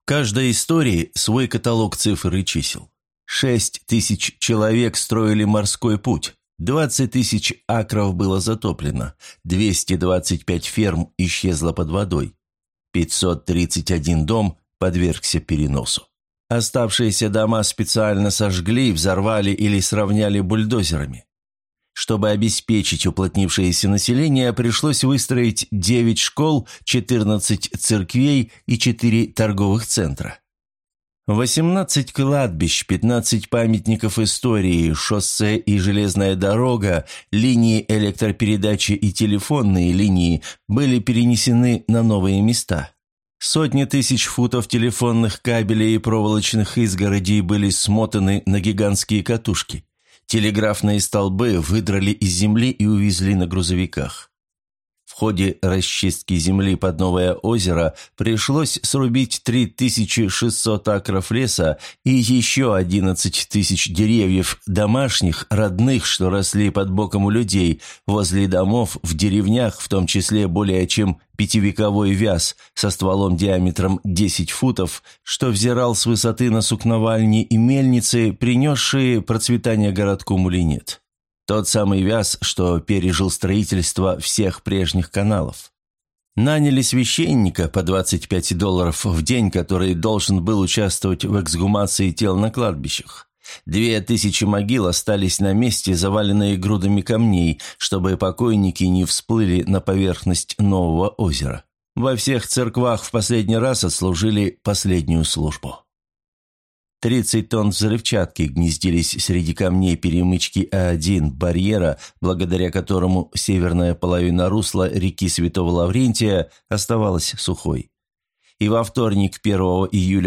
Каждой истории свой каталог цифр и чисел. 6000 человек строили морской путь, 20 тысяч акров было затоплено, 225 ферм исчезло под водой, 531 дом подвергся переносу. Оставшиеся дома специально сожгли, взорвали или сравняли бульдозерами. Чтобы обеспечить уплотнившееся население, пришлось выстроить 9 школ, 14 церквей и 4 торговых центра. 18 кладбищ, 15 памятников истории, шоссе и железная дорога, линии электропередачи и телефонные линии были перенесены на новые места. Сотни тысяч футов телефонных кабелей и проволочных изгородей были смотаны на гигантские катушки. Телеграфные столбы выдрали из земли и увезли на грузовиках. В ходе расчистки земли под новое озеро пришлось срубить 3600 акров леса и еще 11 тысяч деревьев домашних, родных, что росли под боком у людей, возле домов, в деревнях, в том числе более чем пятивековой вяз со стволом диаметром 10 футов, что взирал с высоты на сукновальни и мельницы, принесшие процветание городку Мулинет. Тот самый вяз, что пережил строительство всех прежних каналов. Наняли священника по $25 в день, который должен был участвовать в эксгумации тел на кладбищах. 2000 могил остались на месте, заваленные грудами камней, чтобы покойники не всплыли на поверхность нового озера. Во всех церквах в последний раз отслужили последнюю службу. 30 тонн взрывчатки гнездились среди камней перемычки А1 барьера, благодаря которому северная половина русла реки Святого Лаврентия оставалась сухой. И во вторник, 1 июля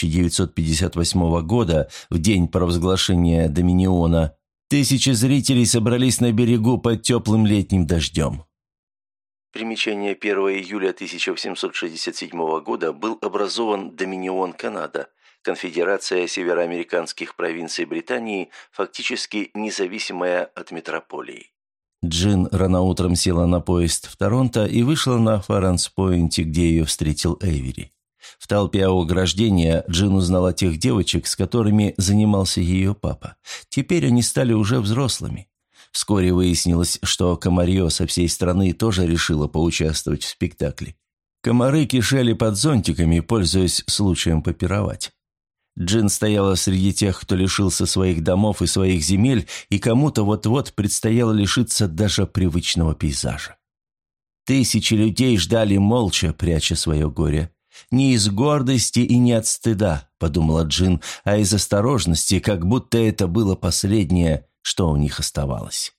1958 года, в день провозглашения Доминиона, тысячи зрителей собрались на берегу под теплым летним дождем. Примечание: 1 июля 1867 года был образован Доминион Канада, конфедерация североамериканских провинций Британии, фактически независимая от метрополии. Джин рано утром села на поезд в Торонто и вышла на Фарранс-Пойнте, где ее встретил Эйвери. В толпе у ограждения Джин узнала тех девочек, с которыми занимался ее папа. Теперь они стали уже взрослыми. Вскоре выяснилось, что комарье со всей страны тоже решило поучаствовать в спектакле. Комары кишели под зонтиками, пользуясь случаем попировать. Джин стояла среди тех, кто лишился своих домов и своих земель, и кому-то вот-вот предстояло лишиться даже привычного пейзажа. Тысячи людей ждали молча, пряча свое горе. «Не из гордости и не от стыда», — подумала Джин, «а из осторожности, как будто это было последнее, что у них оставалось».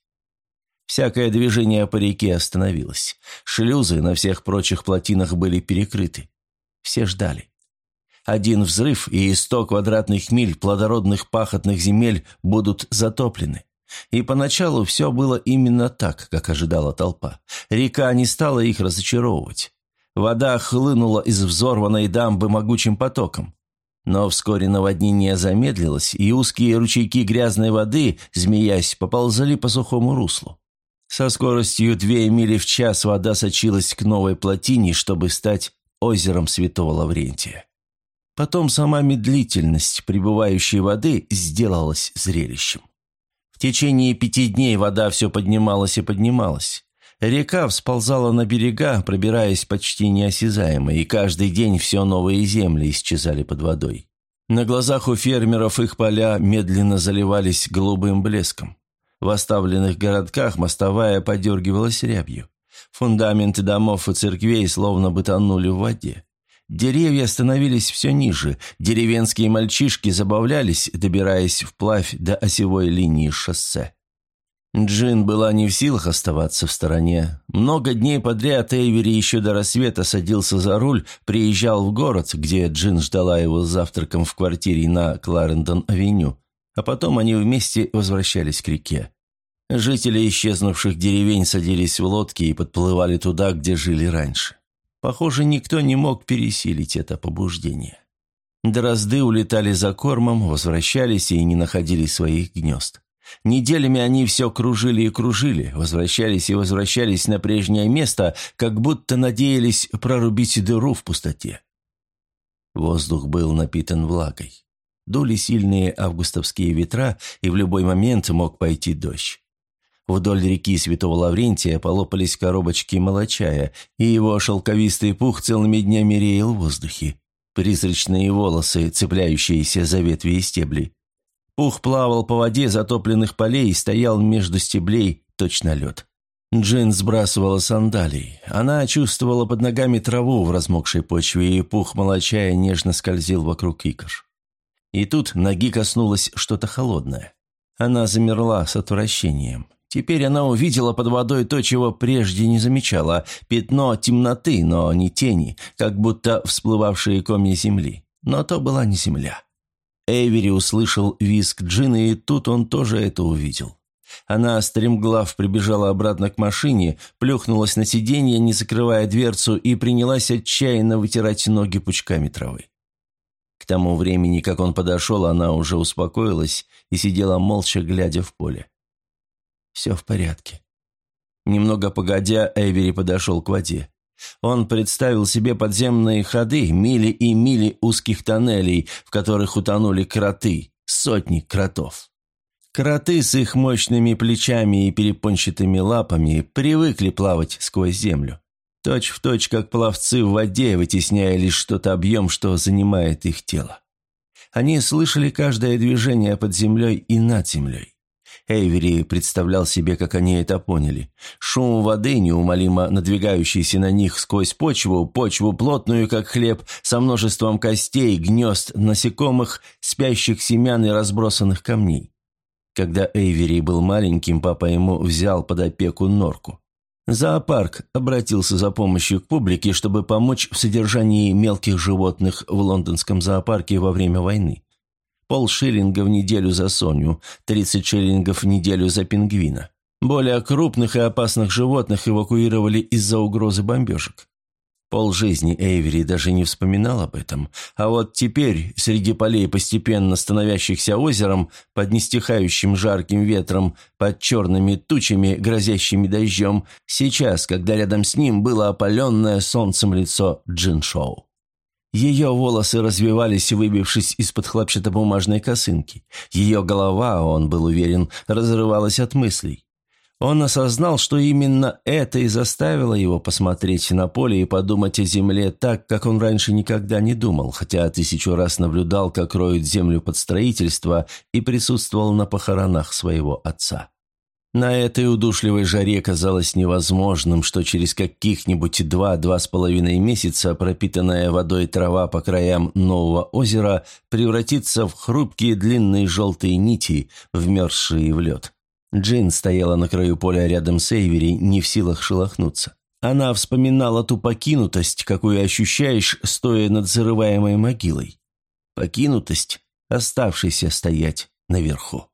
Всякое движение по реке остановилось. Шлюзы на всех прочих плотинах были перекрыты. Все ждали. Один взрыв, и 100 квадратных миль плодородных пахотных земель будут затоплены. И поначалу все было именно так, как ожидала толпа. Река не стала их разочаровывать. Вода хлынула из взорванной дамбы могучим потоком. Но вскоре наводнение замедлилось, и узкие ручейки грязной воды, змеясь, поползли по сухому руслу. Со скоростью 2 мили в час вода сочилась к новой плотине, чтобы стать озером Святого Лаврентия. Потом сама медлительность прибывающей воды сделалась зрелищем. В течение 5 дней вода все поднималась и поднималась. Река всползала на берега, пробираясь почти неосязаемо, и каждый день все новые земли исчезали под водой. На глазах у фермеров их поля медленно заливались голубым блеском. В оставленных городках мостовая подергивалась рябью. Фундаменты домов и церквей словно бы тонули в воде. Деревья становились все ниже, деревенские мальчишки забавлялись, добираясь вплавь до осевой линии шоссе. Джин была не в силах оставаться в стороне. Много дней подряд Эйвери еще до рассвета садился за руль, приезжал в город, где Джин ждала его с завтраком в квартире на Кларендон-авеню, а потом они вместе возвращались к реке. Жители исчезнувших деревень садились в лодки и подплывали туда, где жили раньше. Похоже, никто не мог пересилить это побуждение. Дрозды улетали за кормом, возвращались и не находили своих гнезд. Неделями они все кружили и кружили, возвращались и возвращались на прежнее место, как будто надеялись прорубить дыру в пустоте. Воздух был напитан влагой. Дули сильные августовские ветра, и в любой момент мог пойти дождь. Вдоль реки Святого Лаврентия полопались коробочки молочая, и его шелковистый пух целыми днями реял в воздухе. Призрачные волосы, цепляющиеся за ветви и стебли. Пух плавал по воде затопленных полей и стоял между стеблей, точно лед. Джин сбрасывала сандалии. Она чувствовала под ногами траву в размокшей почве, и пух молочая нежно скользил вокруг икр. И тут ноги коснулось что-то холодное. Она замерла с отвращением. Теперь она увидела под водой то, чего прежде не замечала – пятно темноты, но не тени, как будто всплывавшие комья земли. Но то была не земля. Эйвери услышал визг Джина, и тут он тоже это увидел. Она стремглав прибежала обратно к машине, плюхнулась на сиденье, не закрывая дверцу, и принялась отчаянно вытирать ноги пучками травы. К тому времени, как он подошел, она уже успокоилась и сидела молча, глядя в поле. Все в порядке. Немного погодя, Эйвери подошел к воде. Он представил себе подземные ходы, мили и мили узких тоннелей, в которых утонули кроты, сотни кротов. Кроты с их мощными плечами и перепончатыми лапами привыкли плавать сквозь землю. Точь в точь, как пловцы в воде, вытесняя лишь тот объем, что занимает их тело. Они слышали каждое движение под землей и над землей. Эйвери представлял себе, как они это поняли. Шум воды, неумолимо надвигающийся на них сквозь почву плотную, как хлеб, со множеством костей, гнезд, насекомых, спящих семян и разбросанных камней. Когда Эйвери был маленьким, папа ему взял под опеку норку. Зоопарк обратился за помощью к публике, чтобы помочь в содержании мелких животных в лондонском зоопарке во время войны. 0,5 шиллинга в неделю за Соню, 30 шиллингов в неделю за пингвина. Более крупных и опасных животных эвакуировали из-за угрозы бомбежек. Полжизни Эйвери даже не вспоминал об этом. А вот теперь, среди полей, постепенно становящихся озером, под нестихающим жарким ветром, под черными тучами, грозящими дождем, сейчас, когда рядом с ним было опаленное солнцем лицо Джин Шоу. Ее волосы развивались, выбившись из-под хлопчатобумажной косынки. Ее голова, он был уверен, разрывалась от мыслей. Он осознал, что именно это и заставило его посмотреть на поле и подумать о земле так, как он раньше никогда не думал, хотя 1000 раз наблюдал, как роют землю под строительство, и присутствовал на похоронах своего отца. На этой удушливой жаре казалось невозможным, что через каких-нибудь 2–2,5 месяца пропитанная водой трава по краям нового озера превратится в хрупкие длинные желтые нити, вмерзшие в лед. Джин стояла на краю поля рядом с Эйвери, не в силах шелохнуться. Она вспоминала ту покинутость, какую ощущаешь, стоя над зарываемой могилой. Покинутость, оставшейся стоять наверху.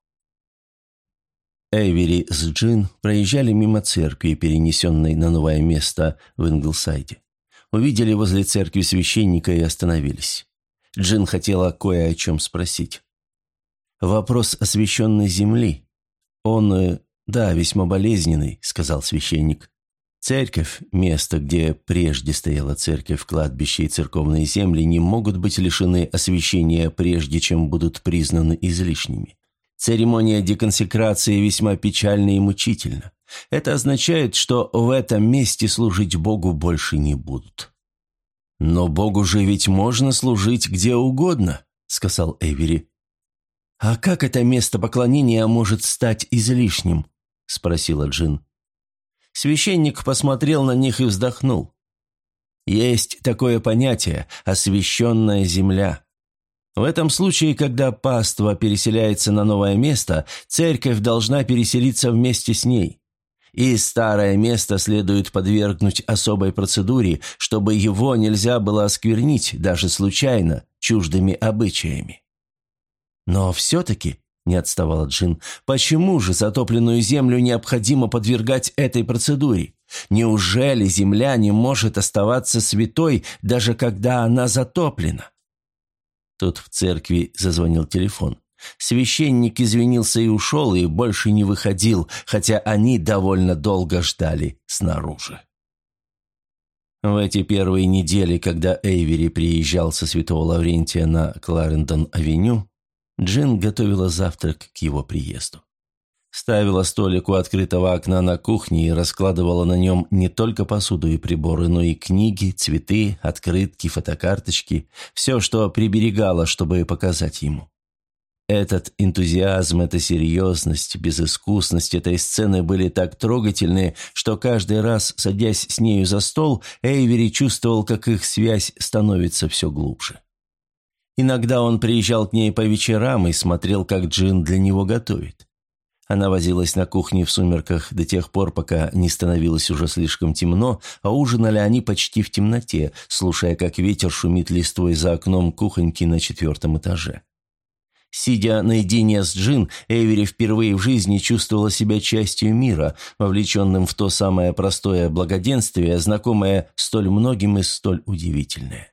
Эйвери с Джин проезжали мимо церкви, перенесенной на новое место в Инглсайде. Увидели возле церкви священника и остановились. Джин хотела кое о чем спросить. «Вопрос освященной земли. Он, да, весьма болезненный», — сказал священник. «Церковь, место, где прежде стояла церковь, кладбище и церковные земли, не могут быть лишены освящения, прежде чем будут признаны излишними. Церемония деконсекрации весьма печальна и мучительна. Это означает, что в этом месте служить Богу больше не будут». «Но Богу же ведь можно служить где угодно», — сказал Эйвери. «А как это место поклонения может стать излишним?» — спросила Джин. Священник посмотрел на них и вздохнул. «Есть такое понятие – освященная земля. В этом случае, когда паства переселяется на новое место, церковь должна переселиться вместе с ней. И старое место следует подвергнуть особой процедуре, чтобы его нельзя было осквернить, даже случайно, чуждыми обычаями». «Но все-таки», – не отставала Джин, – «почему же затопленную землю необходимо подвергать этой процедуре? Неужели земля не может оставаться святой, даже когда она затоплена?» Тут в церкви зазвонил телефон. Священник извинился и ушел, и больше не выходил, хотя они довольно долго ждали снаружи. В эти первые недели, когда Эйвери приезжал со Святого Лаврентия на Кларендон-авеню, Джин готовила завтрак к его приезду. Ставила столик у открытого окна на кухне и раскладывала на нем не только посуду и приборы, но и книги, цветы, открытки, фотокарточки, все, что приберегала, чтобы показать ему. Этот энтузиазм, эта серьезность, безыскусность этой сцены были так трогательны, что каждый раз, садясь с нею за стол, Эйвери чувствовал, как их связь становится все глубже. Иногда он приезжал к ней по вечерам и смотрел, как Джин для него готовит. Она возилась на кухне в сумерках до тех пор, пока не становилось уже слишком темно, а ужинали они почти в темноте, слушая, как ветер шумит листвой за окном кухоньки на 4-м этаже. Сидя наедине с Джин, Эйвери впервые в жизни чувствовала себя частью мира, вовлеченным в то самое простое благоденствие, знакомое столь многим и столь удивительное.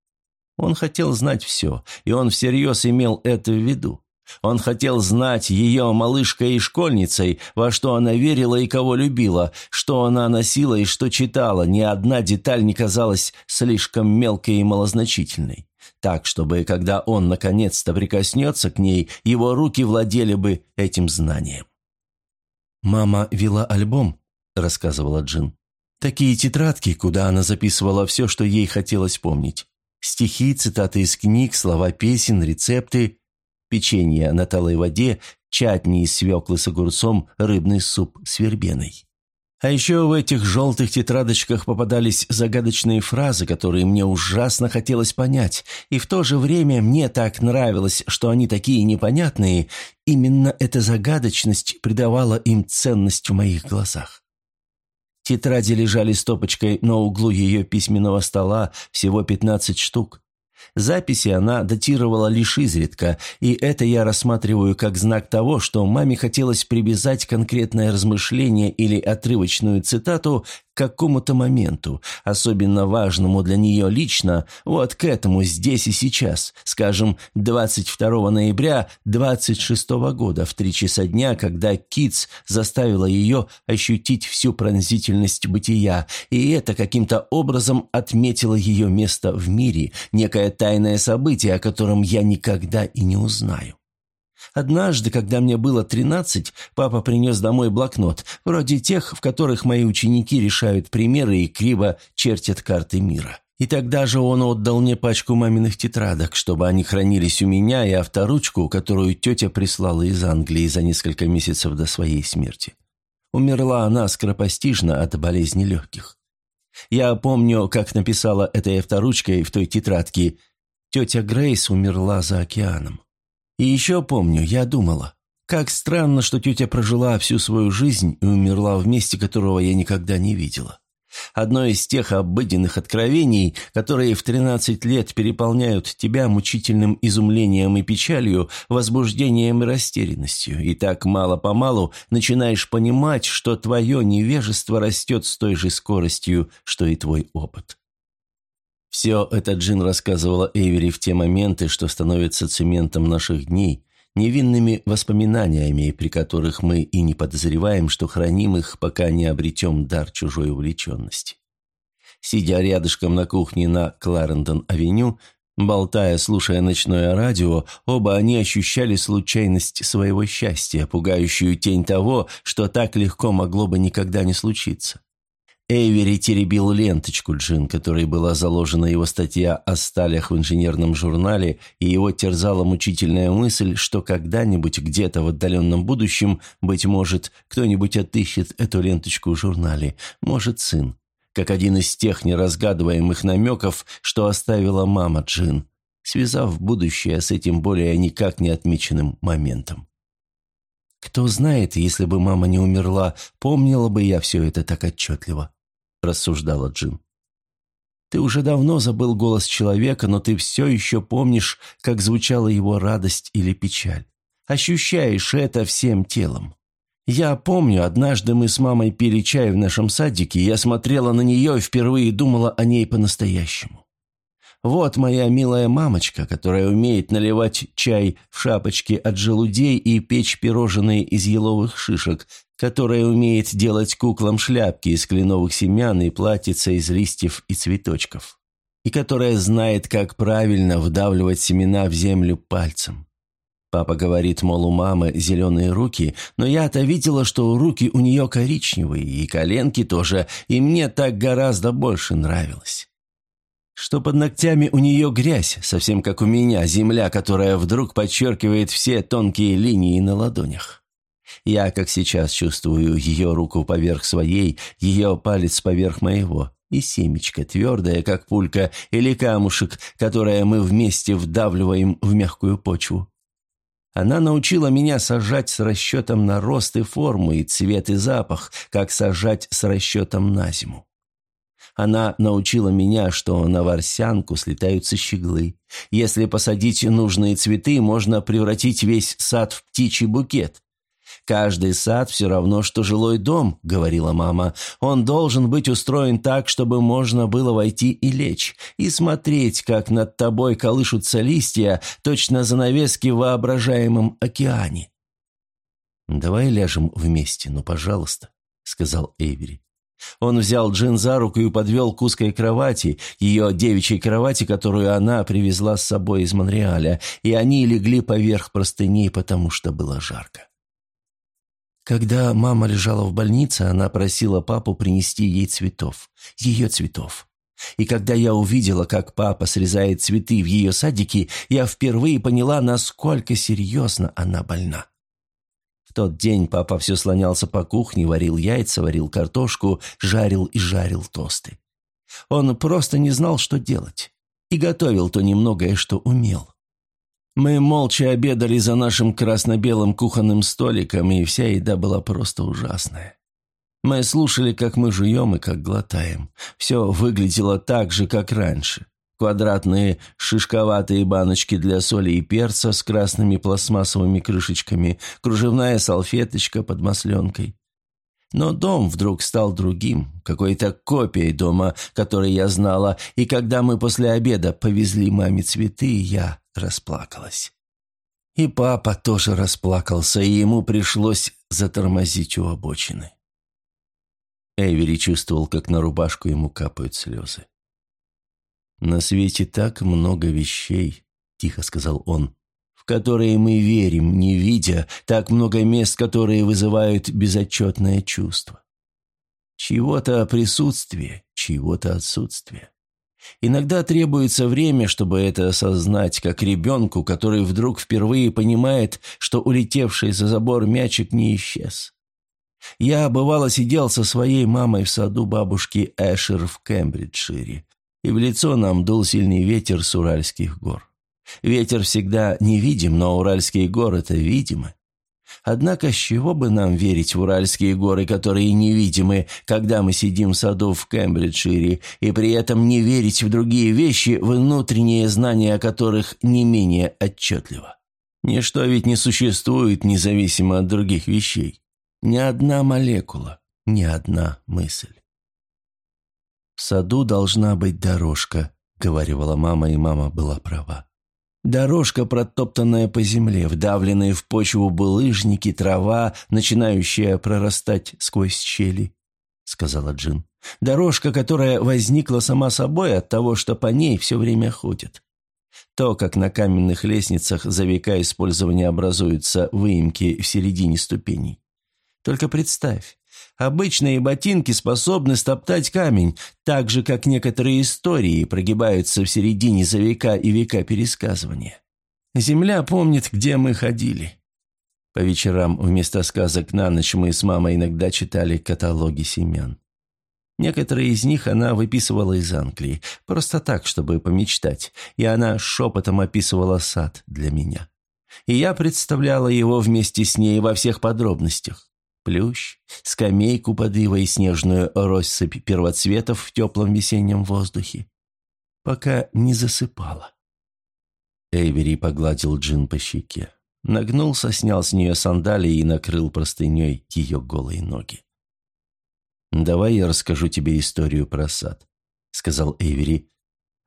Он хотел знать все, и он всерьез имел это в виду. Он хотел знать ее малышкой и школьницей, во что она верила и кого любила, что она носила и что читала, ни одна деталь не казалась слишком мелкой и малозначительной. Так, чтобы, когда он наконец-то прикоснется к ней, его руки владели бы этим знанием. «Мама вела альбом», — рассказывала Джин. «Такие тетрадки, куда она записывала все, что ей хотелось помнить. Стихи, цитаты из книг, слова песен, рецепты, печенье на талой воде, чатни из свеклы с огурцом, рыбный суп с вербеной. А еще в этих желтых тетрадочках попадались загадочные фразы, которые мне ужасно хотелось понять, и в то же время мне так нравилось, что они такие непонятные, именно эта загадочность придавала им ценность в моих глазах. Тетради лежали стопочкой на углу ее письменного стола, всего 15 штук. Записи она датировала лишь изредка, и это я рассматриваю как знак того, что маме хотелось привязать конкретное размышление или отрывочную цитату к какому-то моменту, особенно важному для нее лично, вот к этому здесь и сейчас, скажем, 22 ноября 26 года в 3 часа дня, когда Китс заставила ее ощутить всю пронзительность бытия, и это каким-то образом отметило ее место в мире, некое тайное событие, о котором я никогда и не узнаю. Однажды, когда мне было 13, папа принес домой блокнот, вроде тех, в которых мои ученики решают примеры и криво чертят карты мира. И тогда же он отдал мне пачку маминых тетрадок, чтобы они хранились у меня, и авторучку, которую тетя прислала из Англии за несколько месяцев до своей смерти. Умерла она скоропостижно от болезни легких. Я помню, как написала этой авторучкой в той тетрадке: «Тетя Грейс умерла за океаном». И еще помню, я думала, как странно, что тетя прожила всю свою жизнь и умерла в месте, которого я никогда не видела. Одно из тех обыденных откровений, которые в 13 лет переполняют тебя мучительным изумлением и печалью, возбуждением и растерянностью, и так мало-помалу начинаешь понимать, что твое невежество растет с той же скоростью, что и твой опыт. Все это Джин рассказывала Эйвери в те моменты, что становятся цементом наших дней, невинными воспоминаниями, при которых мы и не подозреваем, что храним их, пока не обретем дар чужой увлеченности. Сидя рядышком на кухне на Кларендон-авеню, болтая, слушая ночное радио, оба они ощущали случайность своего счастья, пугающую тень того, что так легко могло бы никогда не случиться. Эйвери теребил ленточку Джин, которой была заложена его статья о сталях в инженерном журнале, и его терзала мучительная мысль, что когда-нибудь где-то в отдаленном будущем, быть может, кто-нибудь отыщет эту ленточку в журнале, может, сын, как один из тех неразгадываемых намеков, что оставила мама Джин, связав будущее с этим более никак не отмеченным моментом. «Кто знает, если бы мама не умерла, помнила бы я все это так отчетливо», – рассуждала Джин. «Ты уже давно забыл голос человека, но ты все еще помнишь, как звучала его радость или печаль. Ощущаешь это всем телом. Я помню, однажды мы с мамой пили чай в нашем садике, и я смотрела на нее и впервые думала о ней по-настоящему. Вот моя милая мамочка, которая умеет наливать чай в шапочки от желудей и печь пирожные из еловых шишек, которая умеет делать куклам шляпки из кленовых семян и платьица из листьев и цветочков, и которая знает, как правильно вдавливать семена в землю пальцем. Папа говорит, мол, у мамы зеленые руки, но я-то видела, что руки у нее коричневые, и коленки тоже, и мне так гораздо больше нравилось. Что под ногтями у нее грязь, совсем как у меня, земля, которая вдруг подчеркивает все тонкие линии на ладонях. Я, как сейчас, чувствую ее руку поверх своей, ее палец поверх моего, и семечко, твердое, как пулька, или камушек, которое мы вместе вдавливаем в мягкую почву. Она научила меня сажать с расчетом на рост и форму, и цвет, и запах, как сажать с расчетом на зиму. Она научила меня, что на ворсянку слетаются щеглы. Если посадить нужные цветы, можно превратить весь сад в птичий букет. «Каждый сад все равно, что жилой дом», — говорила мама. «Он должен быть устроен так, чтобы можно было войти и лечь, и смотреть, как над тобой колышутся листья, точно занавески в воображаемом океане». «Давай ляжем вместе, ну, пожалуйста», — сказал Эйвери. Он взял Джин за руку и подвел к узкой кровати, ее девичьей кровати, которую она привезла с собой из Монреаля, и они легли поверх простыней, потому что было жарко. Когда мама лежала в больнице, она просила папу принести ей цветов, ее цветов. И когда я увидела, как папа срезает цветы в ее садике, я впервые поняла, насколько серьезно она больна. В тот день папа все слонялся по кухне, варил яйца, варил картошку, жарил и жарил тосты. Он просто не знал, что делать, и готовил то немногое, что умел. Мы молча обедали за нашим красно-белым кухонным столиком, и вся еда была просто ужасная. Мы слушали, как мы жуем и как глотаем. Все выглядело так же, как раньше. Квадратные шишковатые баночки для соли и перца с красными пластмассовыми крышечками, кружевная салфеточка под масленкой. Но дом вдруг стал другим, какой-то копией дома, который я знала, и когда мы после обеда повезли маме цветы, я расплакалась. И папа тоже расплакался, и ему пришлось затормозить у обочины. Эйвери чувствовал, как на рубашку ему капают слезы. «На свете так много вещей», — тихо сказал он, «в которые мы верим, не видя, так много мест, которые вызывают безотчетное чувство. Чьего-то присутствие, чьего-то отсутствие. Иногда требуется время, чтобы это осознать, как ребенку, который вдруг впервые понимает, что улетевший за забор мячик не исчез. Я, бывало, сидел со своей мамой в саду бабушки Эшер в Кембриджшире, и в лицо нам дул сильный ветер с Уральских гор. Ветер всегда невидим, но Уральские горы – это видимы. Однако с чего бы нам верить в Уральские горы, которые невидимы, когда мы сидим в саду в Кембриджшире, и при этом не верить в другие вещи, внутреннее знание о которых не менее отчетливо? Ничто ведь не существует независимо от других вещей. Ни одна молекула, ни одна мысль. «В саду должна быть дорожка», — говорила мама, и мама была права. Дорожка, протоптанная по земле, вдавленные в почву булыжники, трава, начинающая прорастать сквозь щели, — сказала Джин. Дорожка, которая возникла сама собой от того, что по ней все время ходят. То, как на каменных лестницах за века использования образуются выемки в середине ступеней. Только представь, обычные ботинки способны стоптать камень, так же, как некоторые истории прогибаются в середине за века и века пересказывания. Земля помнит, где мы ходили. По вечерам вместо сказок на ночь мы с мамой иногда читали каталоги семян. Некоторые из них она выписывала из Англии, просто так, чтобы помечтать, и она шепотом описывала сад для меня. И я представляла его вместе с ней во всех подробностях. Плющ, скамейку под ивой, снежную россыпь первоцветов в теплом весеннем воздухе. Пока не засыпала. Эйвери погладил Джин по щеке. Нагнулся, снял с нее сандалии и накрыл простыней ее голые ноги. «Давай я расскажу тебе историю про сад», — сказал Эйвери.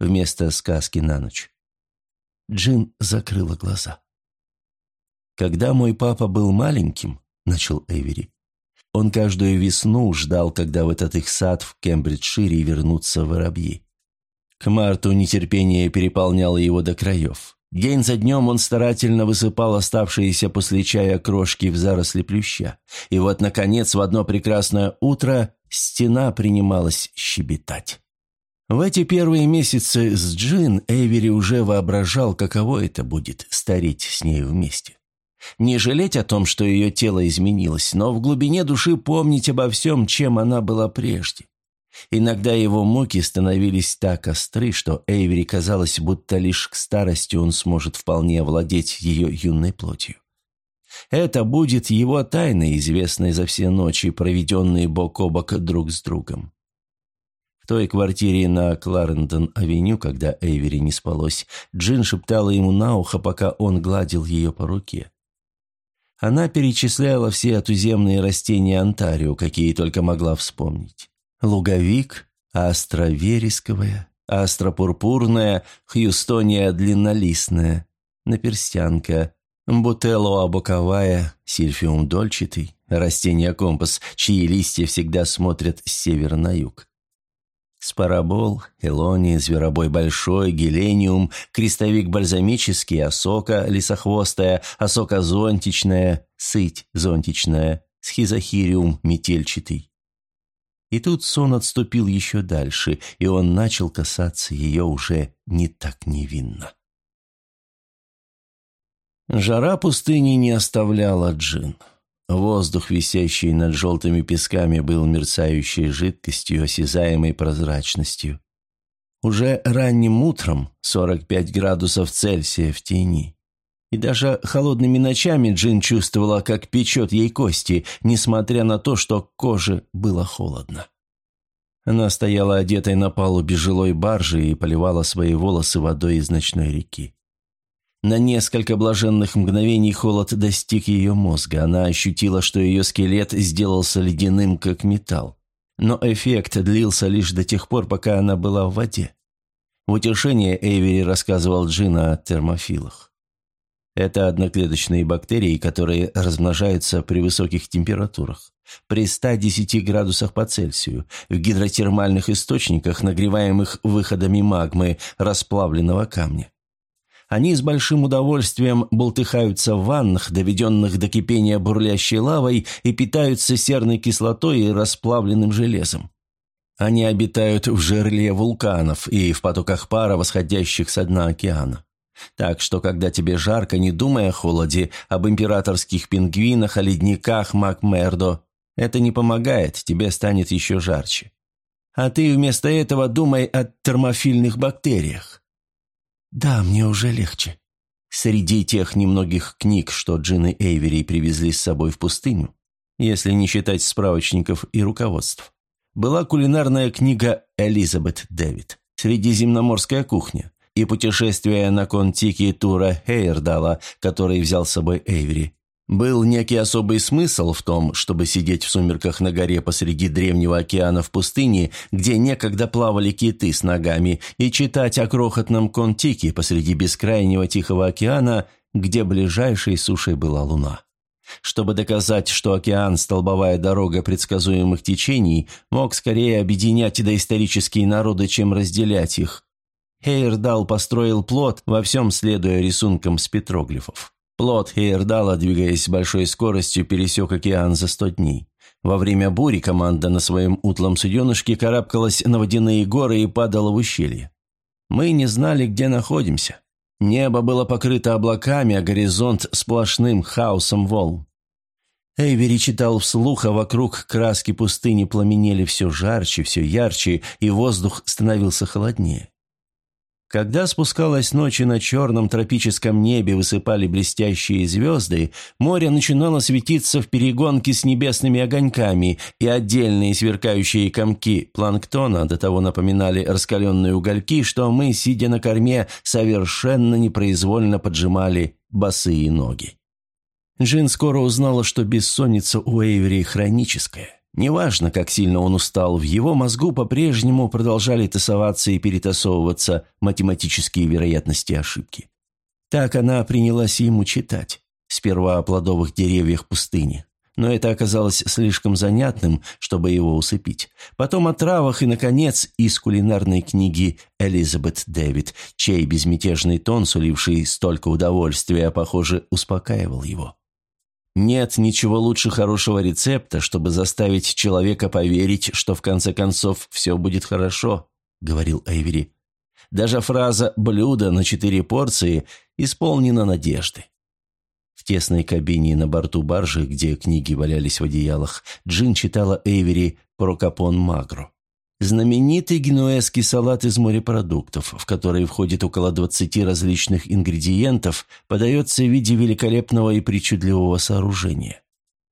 вместо сказки на ночь. Джин закрыла глаза. «Когда мой папа был маленьким, — начал Эйвери, — он каждую весну ждал, когда в этот их сад в Кембриджшире вернутся воробьи. К марту нетерпение переполняло его до краев. День за днем он старательно высыпал оставшиеся после чая крошки в заросли плюща. И вот, наконец, в одно прекрасное утро стена принималась щебетать. В эти первые месяцы с Джин Эйвери уже воображал, каково это будет стареть с ней вместе. Не жалеть о том, что ее тело изменилось, но в глубине души помнить обо всем, чем она была прежде. Иногда его муки становились так остры, что Эйвери казалось, будто лишь к старости он сможет вполне овладеть ее юной плотью. Это будет его тайной, известной за все ночи, проведенные бок о бок друг с другом. В той квартире на Кларендон-авеню, когда Эйвери не спалось, Джин шептала ему на ухо, пока он гладил ее по руке. Она перечисляла все туземные растения Онтарио, какие только могла вспомнить. Луговик, астра вересковая, астра пурпурная, хьюстония длиннолистная, наперстянка, бутеллоа боковая, сильфиум дольчатый, растение компас, чьи листья всегда смотрят с севера на юг. Спарабол, элония, зверобой большой, гелениум, крестовик бальзамический, осока лисохвостая, осока зонтичная, сыть зонтичная, схизохириум метельчатый. И тут сон отступил еще дальше, и он начал касаться ее уже не так невинно. Жара пустыни не оставляла Джин. Воздух, висящий над желтыми песками, был мерцающей жидкостью, осязаемой прозрачностью. Уже ранним утром 45 градусов Цельсия в тени. И даже холодными ночами Джин чувствовала, как печет ей кости, несмотря на то, что коже было холодно. Она стояла одетой на палубе жилой баржи и поливала свои волосы водой из ночной реки. На несколько блаженных мгновений холод достиг ее мозга. Она ощутила, что ее скелет сделался ледяным, как металл. Но эффект длился лишь до тех пор, пока она была в воде. В утешение Эйвери рассказывал Джин о термофилах. Это одноклеточные бактерии, которые размножаются при высоких температурах, при 110 градусах по Цельсию, в гидротермальных источниках, нагреваемых выходами магмы расплавленного камня. Они с большим удовольствием болтыхаются в ваннах, доведенных до кипения бурлящей лавой, и питаются серной кислотой и расплавленным железом. Они обитают в жерле вулканов и в потоках пара, восходящих со дна океана. Так что, когда тебе жарко, не думай о холоде, об императорских пингвинах, о ледниках Мак-Мердо. Это не помогает, тебе станет еще жарче. А ты вместо этого думай о термофильных бактериях. «Да, мне уже легче». Среди тех немногих книг, что Джин и Эйвери привезли с собой в пустыню, если не считать справочников и руководств, была кулинарная книга Элизабет Дэвид «Средиземноморская кухня» и путешествие на Кон-Тики тура Хейердала, который взял с собой Эйвери. Был некий особый смысл в том, чтобы сидеть в сумерках на горе посреди древнего океана в пустыне, где некогда плавали киты с ногами, и читать о крохотном Кон-Тики посреди бескрайнего Тихого океана, где ближайшей сушей была луна. Чтобы доказать, что океан – столбовая дорога предсказуемых течений, мог скорее объединять доисторические народы, чем разделять их. Хейердал построил плот, во всем следуя рисункам с петроглифов. Плот Хейердала, двигаясь с большой скоростью, пересек океан за 100 дней. Во время бури команда на своем утлом суденышке карабкалась на водяные горы и падала в ущелье. Мы не знали, где находимся. Небо было покрыто облаками, а горизонт – сплошным хаосом волн. Эйвери читал вслух, а вокруг краски пустыни пламенели все жарче, все ярче, и воздух становился холоднее. Когда спускалась ночь и на черном тропическом небе высыпали блестящие звезды, море начинало светиться в перегонке с небесными огоньками, и отдельные сверкающие комки планктона до того напоминали раскаленные угольки, что мы, сидя на корме, совершенно непроизвольно поджимали босые ноги. Джин скоро узнала, что бессонница у Эйвери хроническая. Неважно, как сильно он устал, в его мозгу по-прежнему продолжали тасоваться и перетасовываться математические вероятности ошибки. Так она принялась ему читать. Сперва о плодовых деревьях пустыни. Но это оказалось слишком занятным, чтобы его усыпить. Потом о травах и, наконец, из кулинарной книги Элизабет Дэвид, чей безмятежный тон, суливший столько удовольствия, похоже, успокаивал его. «Нет ничего лучше хорошего рецепта, чтобы заставить человека поверить, что в конце концов все будет хорошо», — говорил Эйвери. «Даже фраза «блюдо на 4 порции» исполнена надежды». В тесной кабине на борту баржи, где книги валялись в одеялах, Джин читала Эйвери про капон магро. Знаменитый генуэзский салат из морепродуктов, в который входит около 20 различных ингредиентов, подается в виде великолепного и причудливого сооружения.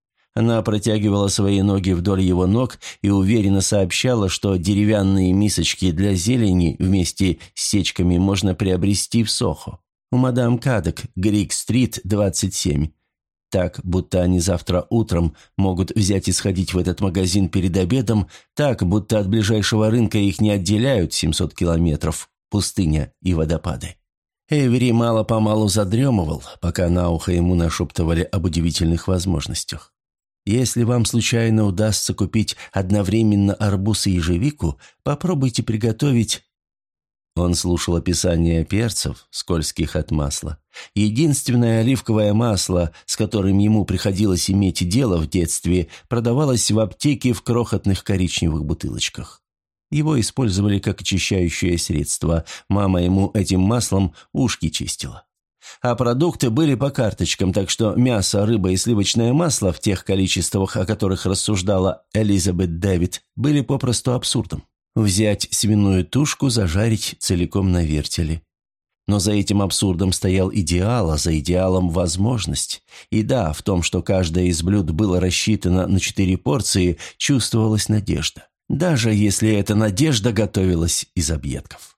Она протягивала свои ноги вдоль его ног и уверенно сообщала, что деревянные мисочки для зелени вместе с сечками можно приобрести в Сохо. У мадам Кадок, Грик-стрит, 27. Так, будто они завтра утром могут взять и сходить в этот магазин перед обедом, так, будто от ближайшего рынка их не отделяют 700 километров, пустыня и водопады. Эйвери мало-помалу задремывал, пока на ухо ему нашептывали об удивительных возможностях. Если вам случайно удастся купить одновременно арбуз и ежевику, попробуйте приготовить... Он слушал описание перцев, скользких от масла. Единственное оливковое масло, с которым ему приходилось иметь дело в детстве, продавалось в аптеке в крохотных коричневых бутылочках. Его использовали как очищающее средство. Мама ему этим маслом ушки чистила. А продукты были по карточкам, так что мясо, рыба и сливочное масло в тех количествах, о которых рассуждала Элизабет Дэвид, были попросту абсурдом. Взять свиную тушку, зажарить целиком на вертеле. Но за этим абсурдом стоял идеал, а за идеалом возможность. И да, в том, что каждое из блюд было рассчитано на 4 порции, чувствовалась надежда. Даже если эта надежда готовилась из объедков.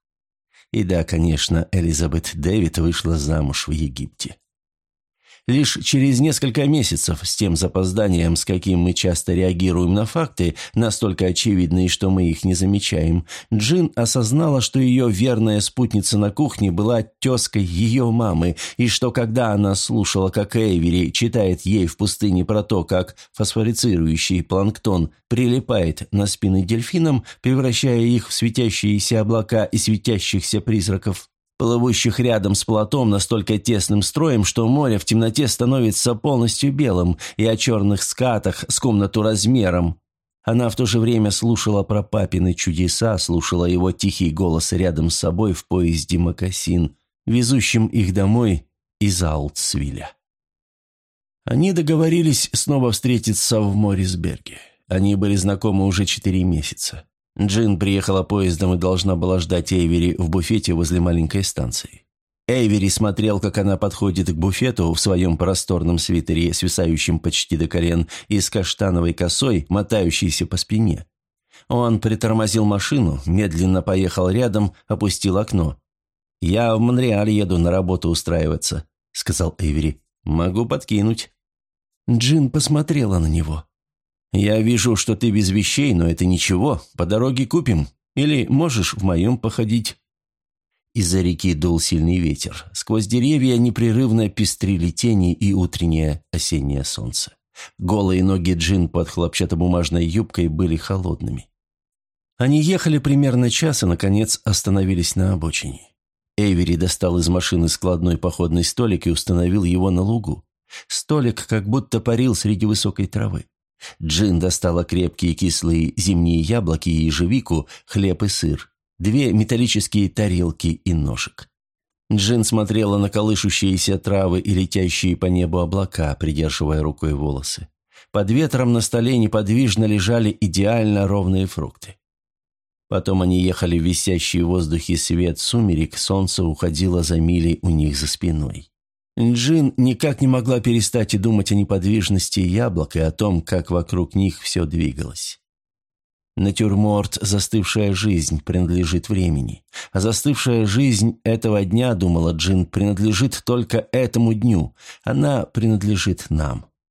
И да, конечно, Элизабет Дэвид вышла замуж в Египте. Лишь через несколько месяцев, с тем запозданием, с каким мы часто реагируем на факты, настолько очевидные, что мы их не замечаем, Джин осознала, что ее верная спутница на кухне была тезкой ее мамы, и что когда она слушала, как Эйвери читает ей в пустыне про то, как фосфорицирующий планктон прилипает на спины дельфинам, превращая их в светящиеся облака и светящихся призраков, плывущих рядом с плотом настолько тесным строем, что море в темноте становится полностью белым, и о черных скатах с комнату размером. Она в то же время слушала про папины чудеса, слушала его тихий голос рядом с собой в поезде «Мокасин», везущем их домой из Аутсвилля. Они договорились снова встретиться в Моррисберге. Они были знакомы уже 4 месяца. Джин приехала поездом и должна была ждать Эйвери в буфете возле маленькой станции. Эйвери смотрел, как она подходит к буфету в своем просторном свитере, свисающем почти до колен, и с каштановой косой, мотающейся по спине. Он притормозил машину, медленно поехал рядом, опустил окно. «Я в Монреаль еду на работу устраиваться», — сказал Эйвери. «Могу подкинуть». Джин посмотрела на него. «Я вижу, что ты без вещей, но это ничего. По дороге купим. Или можешь в моем походить». Из-за реки дул сильный ветер. Сквозь деревья непрерывно пестрили тени и утреннее осеннее солнце. Голые ноги Джин под хлопчатобумажной юбкой были холодными. Они ехали примерно час и, наконец, остановились на обочине. Эйвери достал из машины складной походный столик и установил его на лугу. Столик как будто парил среди высокой травы. Джин достала крепкие кислые зимние яблоки и ежевику, хлеб и сыр, 2 металлические тарелки и ножик. Джин смотрела на колышущиеся травы и летящие по небу облака, придерживая рукой волосы. Под ветром на столе неподвижно лежали идеально ровные фрукты. Потом они ехали в висящий в воздухе свет сумерек, солнце уходило за мили у них за спиной. Джин никак не могла перестать и думать о неподвижности яблок и о том, как вокруг них все двигалось. Натюрморт «Застывшая жизнь» принадлежит времени, а застывшая жизнь этого дня, думала Джин, принадлежит только этому дню, она принадлежит нам.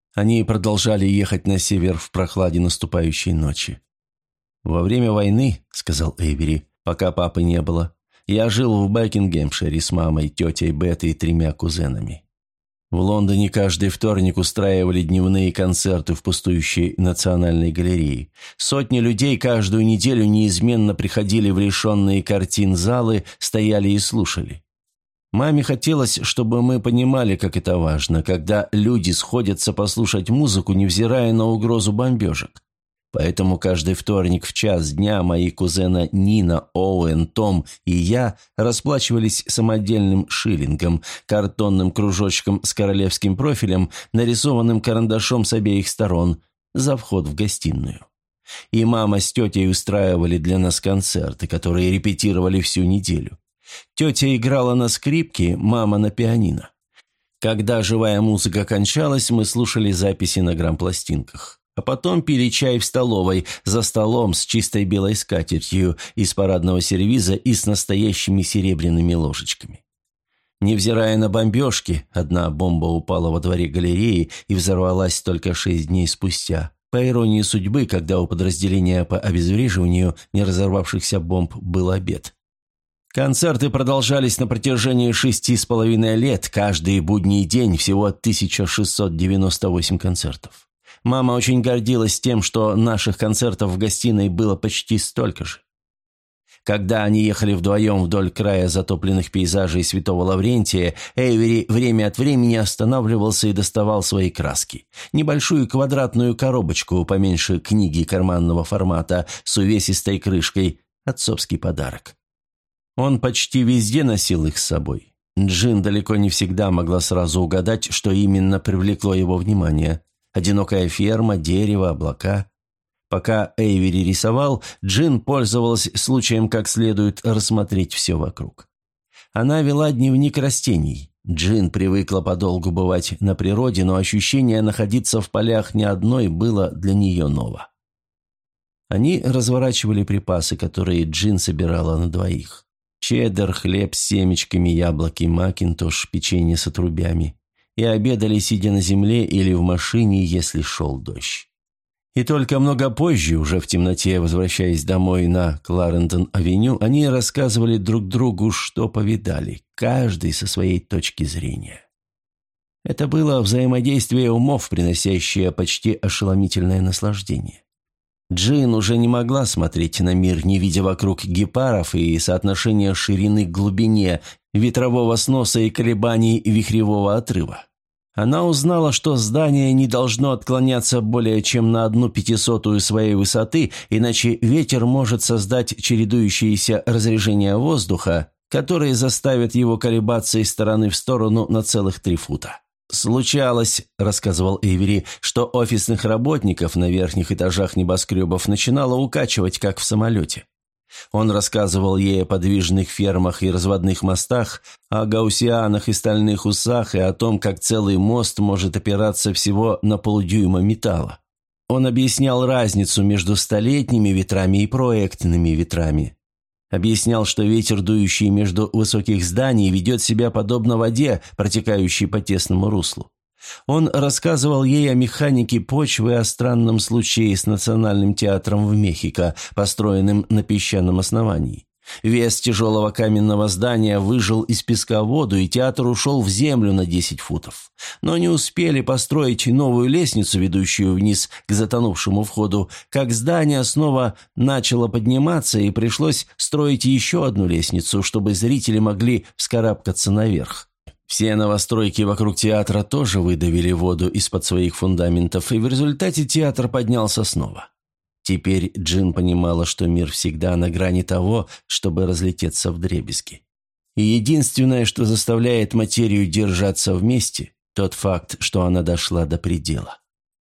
Они продолжали ехать на север в прохладе наступающей ночи. «Во время войны, — сказал Эйвери, — пока папы не было, я жил в Бекингемшире с мамой, тетей Беттой и 3 кузенами. В Лондоне каждый вторник устраивали дневные концерты в пустующей Национальной галерее. Сотни людей каждую неделю неизменно приходили в лишенные картин залы, стояли и слушали. Маме хотелось, чтобы мы понимали, как это важно, когда люди сходятся послушать музыку, невзирая на угрозу бомбежек. Поэтому каждый вторник в час дня мои кузены Нина, Оуэн, Том и я расплачивались самодельным шиллингом, картонным кружочком с королевским профилем, нарисованным карандашом с обеих сторон, за вход в гостиную. И мама с тетей устраивали для нас концерты, которые репетировали всю неделю. Тетя играла на скрипке, мама на пианино. Когда живая музыка кончалась, мы слушали записи на грампластинках. А потом пили чай в столовой, за столом с чистой белой скатертью, из парадного сервиза и с настоящими серебряными ложечками. Невзирая на бомбежки, одна бомба упала во дворе галереи и взорвалась только 6 дней спустя. По иронии судьбы, когда у подразделения по обезвреживанию неразорвавшихся бомб был обед. Концерты продолжались на протяжении 6,5 лет, каждый будний день всего 1698 концертов. Мама очень гордилась тем, что наших концертов в гостиной было почти столько же. Когда они ехали вдвоем вдоль края затопленных пейзажей Святого Лаврентия, Эйвери время от времени останавливался и доставал свои краски. Небольшую квадратную коробочку, поменьше книги карманного формата, с увесистой крышкой, отцовский подарок. Он почти везде носил их с собой. Джин далеко не всегда могла сразу угадать, что именно привлекло его внимание. Одинокая ферма, дерево, облака. Пока Эйвери рисовал, Джин пользовалась случаем как следует рассмотреть все вокруг. Она вела дневник растений. Джин привыкла подолгу бывать на природе, но ощущение находиться в полях не одной было для нее ново. Они разворачивали припасы, которые Джин собирала на двоих. Чеддер, хлеб с семечками, яблоки, макинтош, печенье с отрубями. И обедали, сидя на земле или в машине, если шел дождь. И только много позже, уже в темноте, возвращаясь домой на Кларендон-авеню, они рассказывали друг другу, что повидали, каждый со своей точки зрения. Это было взаимодействие умов, приносящее почти ошеломительное наслаждение. Джин уже не могла смотреть на мир, не видя вокруг гепаров и соотношения ширины к глубине, ветрового сноса и колебаний вихревого отрыва. Она узнала, что здание не должно отклоняться более чем на 1/500 своей высоты, иначе ветер может создать чередующиеся разрежения воздуха, которые заставят его колебаться из стороны в сторону на целых 3 фута. «Случалось, — рассказывал Эйвери, — что офисных работников на верхних этажах небоскребов начинало укачивать, как в самолете. Он рассказывал ей о подвижных фермах и разводных мостах, о гаусианах и стальных усах и о том, как целый мост может опираться всего на полдюйма металла. Он объяснял разницу между столетними ветрами и проектными ветрами. Объяснял, что ветер, дующий между высоких зданий, ведет себя подобно воде, протекающей по тесному руслу. Он рассказывал ей о механике почвы и о странном случае с Национальным театром в Мехико, построенным на песчаном основании. Вес тяжелого каменного здания выжил из песка воду, и театр ушел в землю на 10 футов. Но не успели построить новую лестницу, ведущую вниз к затонувшему входу, как здание снова начало подниматься, и пришлось строить еще одну лестницу, чтобы зрители могли вскарабкаться наверх. Все новостройки вокруг театра тоже выдавили воду из-под своих фундаментов, и в результате театр поднялся снова. Теперь Джин понимала, что мир всегда на грани того, чтобы разлететься вдребезги. И единственное, что заставляет материю держаться вместе, тот факт, что она дошла до предела.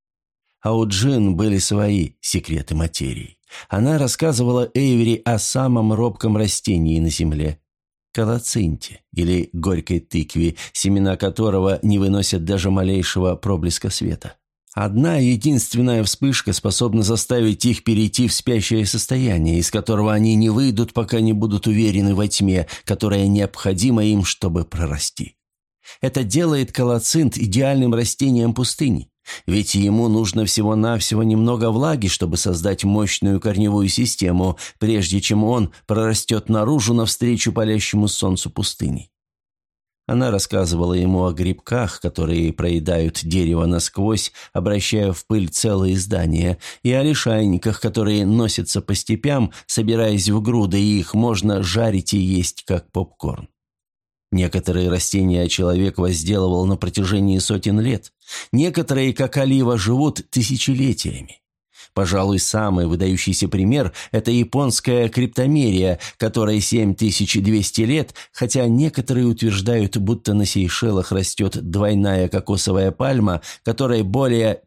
А у Джин были свои секреты материи. Она рассказывала Эйвери о самом робком растении на земле – колоцинте, или горькой тыкве, семена которого не выносят даже малейшего проблеска света. Одна единственная вспышка способна заставить их перейти в спящее состояние, из которого они не выйдут, пока не будут уверены во тьме, которая необходима им, чтобы прорасти. Это делает колоцинт идеальным растением пустыни. Ведь ему нужно всего-навсего немного влаги, чтобы создать мощную корневую систему, прежде чем он прорастет наружу навстречу палящему солнцу пустыни. Она рассказывала ему о грибках, которые проедают дерево насквозь, обращая в пыль целые здания, и о лишайниках, которые носятся по степям, собираясь в груды, и их можно жарить и есть, как попкорн. Некоторые растения человек возделывал на протяжении сотен лет, некоторые, как олива, живут тысячелетиями. Пожалуй, самый выдающийся пример – это японская криптомерия, которой 7200 лет, хотя некоторые утверждают, будто на Сейшелах растет двойная кокосовая пальма, которой более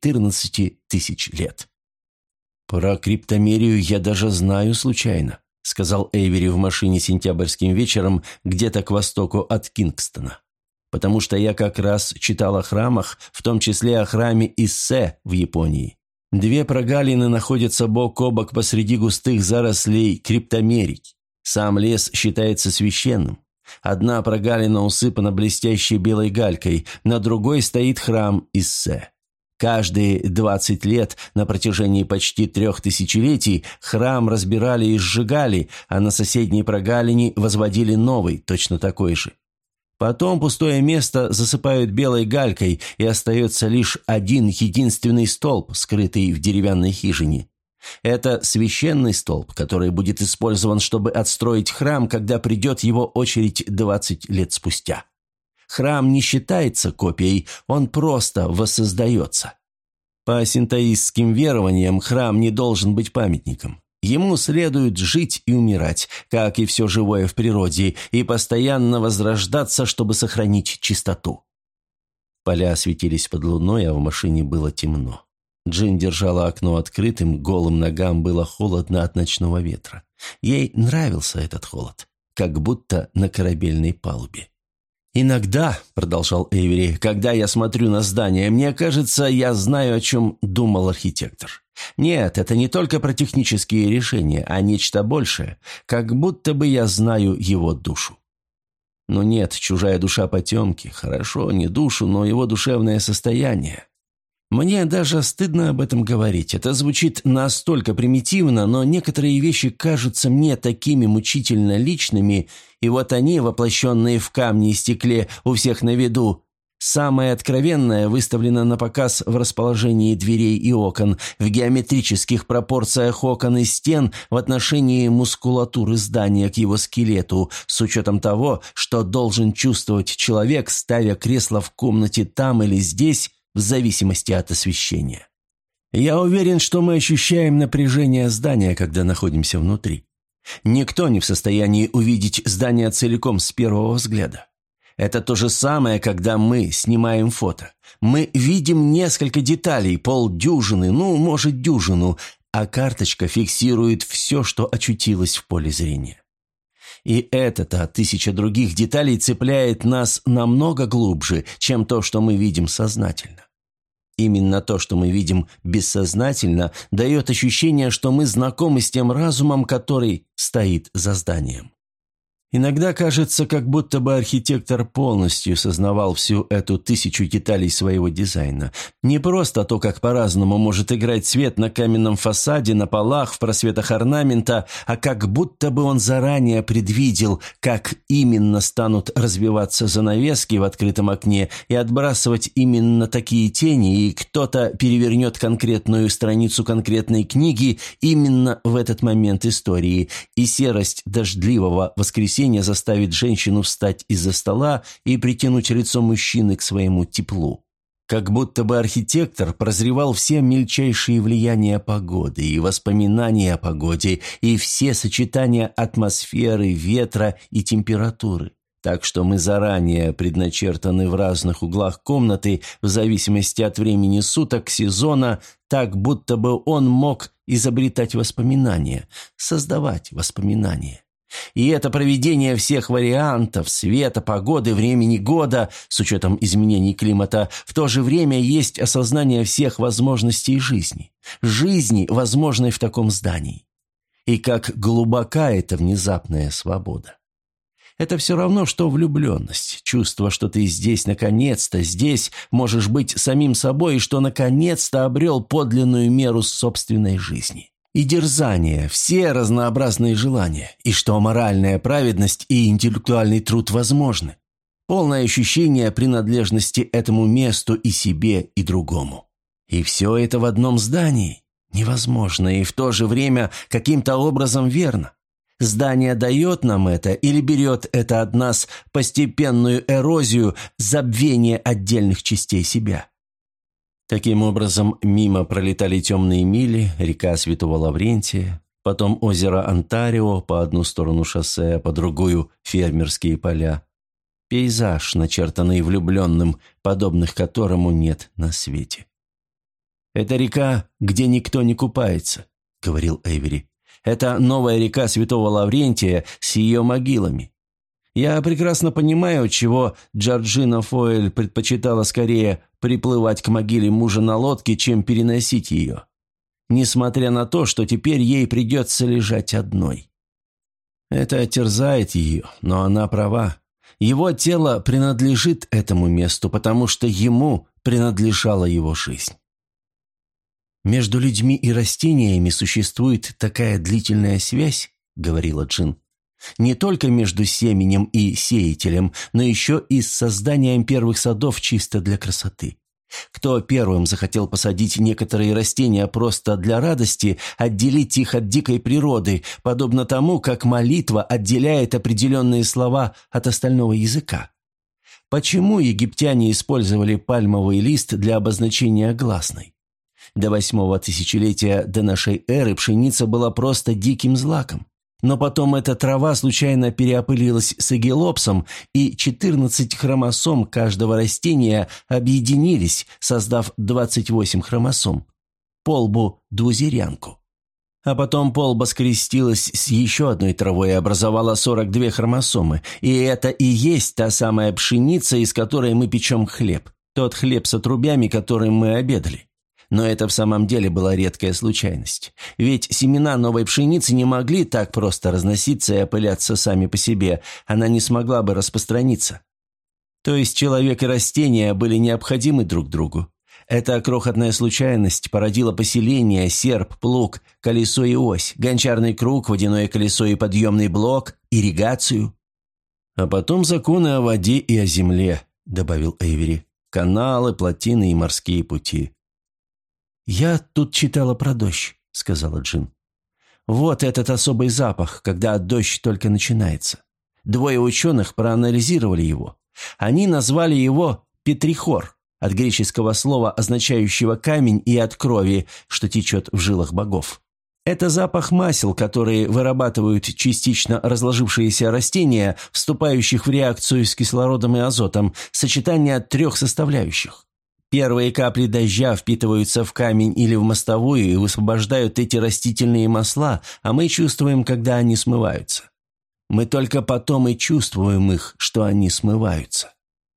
14 тысяч лет. «Про криптомерию я даже знаю случайно», – сказал Эйвери в машине сентябрьским вечером где-то к востоку от Кингстона. «Потому что я как раз читал о храмах, в том числе о храме Иссе в Японии. 2 прогалины находятся бок о бок посреди густых зарослей криптомерий. Сам лес считается священным. Одна прогалина усыпана блестящей белой галькой, на другой стоит храм Иссе. Каждые 20 лет на протяжении почти 3 тысячелетий храм разбирали и сжигали, а на соседней прогалине возводили новый, точно такой же. Потом пустое место засыпают белой галькой, и остается лишь один единственный столб, скрытый в деревянной хижине. Это священный столб, который будет использован, чтобы отстроить храм, когда придет его очередь 20 лет спустя. Храм не считается копией, он просто воссоздается. По синтоистским верованиям храм не должен быть памятником. Ему следует жить и умирать, как и все живое в природе, и постоянно возрождаться, чтобы сохранить чистоту. Поля светились под луной, а в машине было темно. Джин держала окно открытым, голым ногам было холодно от ночного ветра. Ей нравился этот холод, как будто на корабельной палубе. «Иногда, — продолжал Эйвери, — когда я смотрю на здание, мне кажется, я знаю, о чем думал архитектор. Нет, это не только про технические решения, а нечто большее, как будто бы я знаю его душу. Но нет, чужая душа потемки, хорошо, не душу, но его душевное состояние. Мне даже стыдно об этом говорить, это звучит настолько примитивно, но некоторые вещи кажутся мне такими мучительно личными, и вот они, воплощенные в камне и стекле, у всех на виду. Самое откровенное выставлено на показ в расположении дверей и окон, в геометрических пропорциях окон и стен, в отношении мускулатуры здания к его скелету, с учетом того, что должен чувствовать человек, ставя кресло в комнате там или здесь, в зависимости от освещения. Я уверен, что мы ощущаем напряжение здания, когда находимся внутри. Никто не в состоянии увидеть здание целиком с первого взгляда. Это то же самое, когда мы снимаем фото. Мы видим несколько деталей, полдюжины, может, дюжину, а карточка фиксирует все, что очутилось в поле зрения. И это-то 1000 других деталей цепляет нас намного глубже, чем то, что мы видим сознательно. Именно то, что мы видим бессознательно, дает ощущение, что мы знакомы с тем разумом, который стоит за зданием. Иногда кажется, как будто бы архитектор полностью сознавал всю эту 1000 деталей своего дизайна. Не просто то, как по-разному может играть свет на каменном фасаде, на полах, в просветах орнамента, а как будто бы он заранее предвидел, как именно станут развиваться занавески в открытом окне и отбрасывать именно такие тени, и кто-то перевернет конкретную страницу конкретной книги именно в этот момент истории, и серость дождливого воскресенья заставит женщину встать из-за стола и притянуть лицо мужчины к своему теплу. Как будто бы архитектор прозревал все мельчайшие влияния погоды и воспоминания о погоде, и все сочетания атмосферы, ветра и температуры. Так что мы заранее предначертаны в разных углах комнаты, в зависимости от времени суток, сезона, так будто бы он мог изобретать воспоминания, создавать воспоминания. И это проведение всех вариантов света, погоды, времени года, с учетом изменений климата, в то же время есть осознание всех возможностей жизни. Жизни, возможной в таком здании. И как глубока эта внезапная свобода. Это все равно, что влюбленность, чувство, что ты здесь наконец-то, здесь можешь быть самим собой и что наконец-то обрел подлинную меру собственной жизни. И дерзание, все разнообразные желания, и что моральная праведность и интеллектуальный труд возможны. Полное ощущение принадлежности этому месту и себе, и другому. И все это в одном здании. Невозможно и в то же время каким-то образом верно. Здание дает нам это или берет это от нас постепенную эрозию, забвение отдельных частей себя? Таким образом, мимо пролетали темные мили, река Святого Лаврентия, потом озеро Онтарио по одну сторону шоссе, а по другую – фермерские поля. Пейзаж, начертанный влюбленным, подобных которому нет на свете. «Это река, где никто не купается», — говорил Эйвери. «Это новая река Святого Лаврентия с ее могилами. Я прекрасно понимаю, чего Джорджина Фойль предпочитала скорее приплывать к могиле мужа на лодке, чем переносить ее. Несмотря на то, что теперь ей придется лежать одной. Это терзает ее, но она права. Его тело принадлежит этому месту, потому что ему принадлежала его жизнь». «Между людьми и растениями существует такая длительная связь», — говорила Джин. «Не только между семенем и сеятелем, но еще и с созданием первых садов чисто для красоты. Кто первым захотел посадить некоторые растения просто для радости, отделить их от дикой природы, подобно тому, как молитва отделяет определенные слова от остального языка? Почему египтяне использовали пальмовый лист для обозначения гласной? До 8-го тысячелетия до нашей эры пшеница была просто диким злаком. Но потом эта трава случайно переопылилась с эгелопсом, и 14 хромосом каждого растения объединились, создав 28 хромосом. Полбу-двузерянку. А потом полба скрестилась с еще одной травой и образовала 42 хромосомы. И это и есть та самая пшеница, из которой мы печем хлеб. Тот хлеб с отрубями, которым мы обедали. Но это в самом деле была редкая случайность. Ведь семена новой пшеницы не могли так просто разноситься и опыляться сами по себе. Она не смогла бы распространиться. То есть человек и растения были необходимы друг другу. Эта крохотная случайность породила поселение, серп, плуг, колесо и ось, гончарный круг, водяное колесо и подъемный блок, ирригацию. «А потом законы о воде и о земле», — добавил Эйвери. «Каналы, плотины и морские пути». «Я тут читала про дождь», — сказала Джин. «Вот этот особый запах, когда дождь только начинается. 2 ученых проанализировали его. Они назвали его петрихор, от греческого слова, означающего камень, и от крови, что течет в жилах богов. Это запах масел, которые вырабатывают частично разложившиеся растения, вступающих в реакцию с кислородом и азотом, сочетание 3 составляющих. Первые капли дождя впитываются в камень или в мостовую и высвобождают эти растительные масла, а мы чувствуем, когда они смываются. Мы только потом и чувствуем их, что они смываются».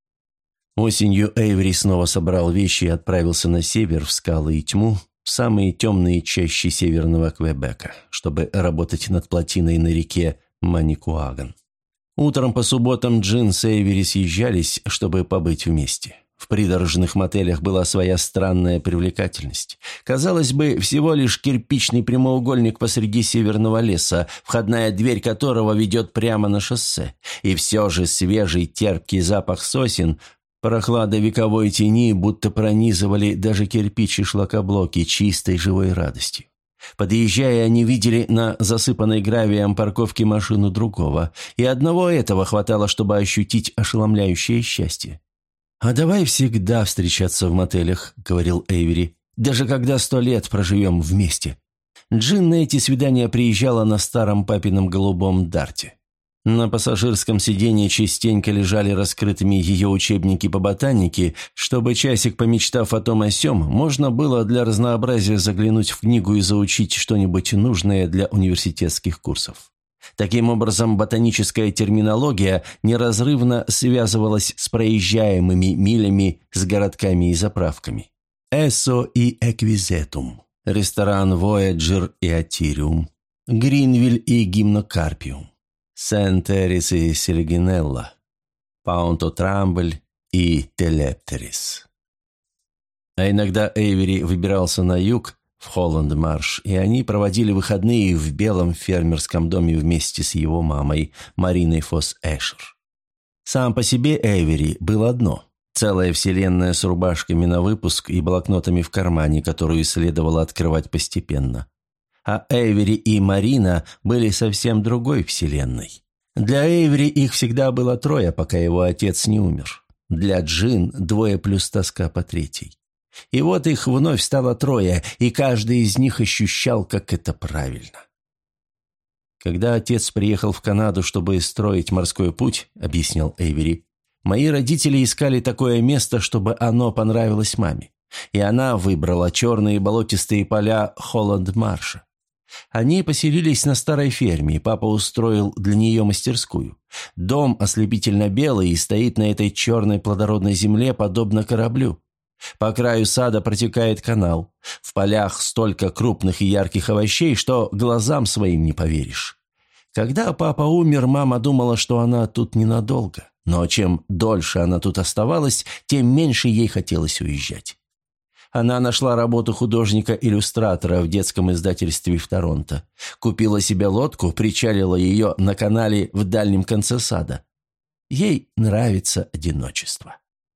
Осенью Эйвери снова собрал вещи и отправился на север, в скалы и тьму, в самые темные чащи северного Квебека, чтобы работать над плотиной на реке Маникуаган. Утром по субботам Джин с Эйвери съезжались, чтобы побыть вместе. В придорожных мотелях была своя странная привлекательность. Казалось бы, всего лишь кирпичный прямоугольник посреди северного леса, входная дверь которого ведет прямо на шоссе. И все же свежий терпкий запах сосен, прохлада вековой тени будто пронизывали даже кирпич и шлакоблоки чистой живой радостью. Подъезжая, они видели на засыпанной гравием парковке машину другого, и одного этого хватало, чтобы ощутить ошеломляющее счастье. «А давай всегда встречаться в мотелях», — говорил Эйвери, «даже когда 100 лет проживем вместе». Джин на эти свидания приезжала на старом папином голубом дарте. На пассажирском сиденье частенько лежали раскрытыми ее учебники по ботанике, чтобы, часик помечтав о том о сём, можно было для разнообразия заглянуть в книгу и заучить что-нибудь нужное для университетских курсов. Таким образом, ботаническая терминология неразрывно связывалась с проезжаемыми милями, с городками и заправками. Эссо и Эквизетум, ресторан Вояджер и Атириум, Гринвиль и Гимнокарпиум. Сент-Эрис и Сельгинелла, Паунто-Трамбль и Телептерис. А иногда Эйвери выбирался на юг, в Холланд-Марш, и они проводили выходные в белом фермерском доме вместе с его мамой, Мариной Фосс-Эшер. Сам по себе Эйвери был одно – целая вселенная с рубашками на выпуск и блокнотами в кармане, которую следовало открывать постепенно. А Эйвери и Марина были совсем другой вселенной. Для Эйвери их всегда было трое, пока его отец не умер. Для Джин двое плюс тоска по третьей. И вот их вновь стало трое, и каждый из них ощущал, как это правильно. «Когда отец приехал в Канаду, чтобы строить морской путь, — объяснял Эйвери, — мои родители искали такое место, чтобы оно понравилось маме. И она выбрала черные болотистые поля Холланд-Марша. Они поселились на старой ферме, и папа устроил для нее мастерскую. Дом ослепительно белый и стоит на этой черной плодородной земле, подобно кораблю. По краю сада протекает канал. В полях столько крупных и ярких овощей, что глазам своим не поверишь. Когда папа умер, мама думала, что она тут ненадолго. Но чем дольше она тут оставалась, тем меньше ей хотелось уезжать. Она нашла работу художника-иллюстратора в детском издательстве в Торонто. Купила себе лодку, причалила ее на канале в дальнем конце сада. Ей нравится одиночество.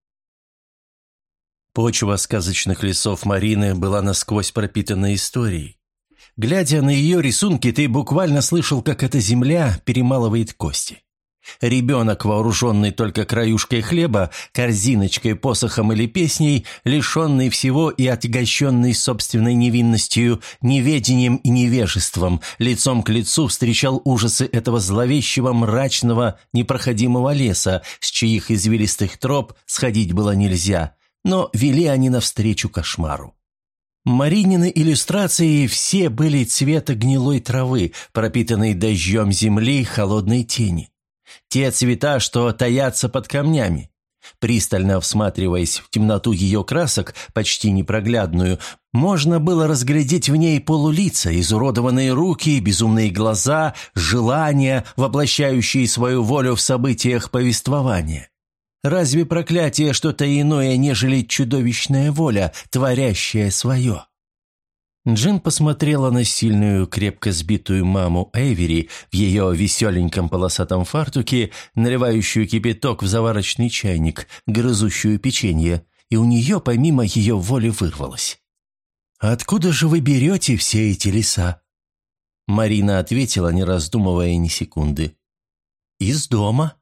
Почва сказочных лесов Марины была насквозь пропитана историей. Глядя на ее рисунки, ты буквально слышал, как эта земля перемалывает кости. Ребенок, вооруженный только краюшкой хлеба, корзиночкой, посохом или песней, лишенный всего и отягощенный собственной невинностью, неведением и невежеством, лицом к лицу встречал ужасы этого зловещего, мрачного, непроходимого леса, с чьих извилистых троп сходить было нельзя, но вели они навстречу кошмару. Маринины иллюстрации все были цвета гнилой травы, пропитанной дождем земли и холодной тени. Те цвета, что таятся под камнями. Пристально всматриваясь в темноту ее красок, почти непроглядную, можно было разглядеть в ней полулица, изуродованные руки, безумные глаза, желания, воплощающие свою волю в событиях повествования. Разве проклятие что-то иное, нежели чудовищная воля, творящая свое? Джин посмотрела на сильную, крепко сбитую маму Эйвери в ее веселеньком полосатом фартуке, наливающую кипяток в заварочный чайник, грызущую печенье, и у нее помимо ее воли вырвалось: «Откуда же вы берете все эти леса?» Марина ответила, не раздумывая ни секунды: «Из дома».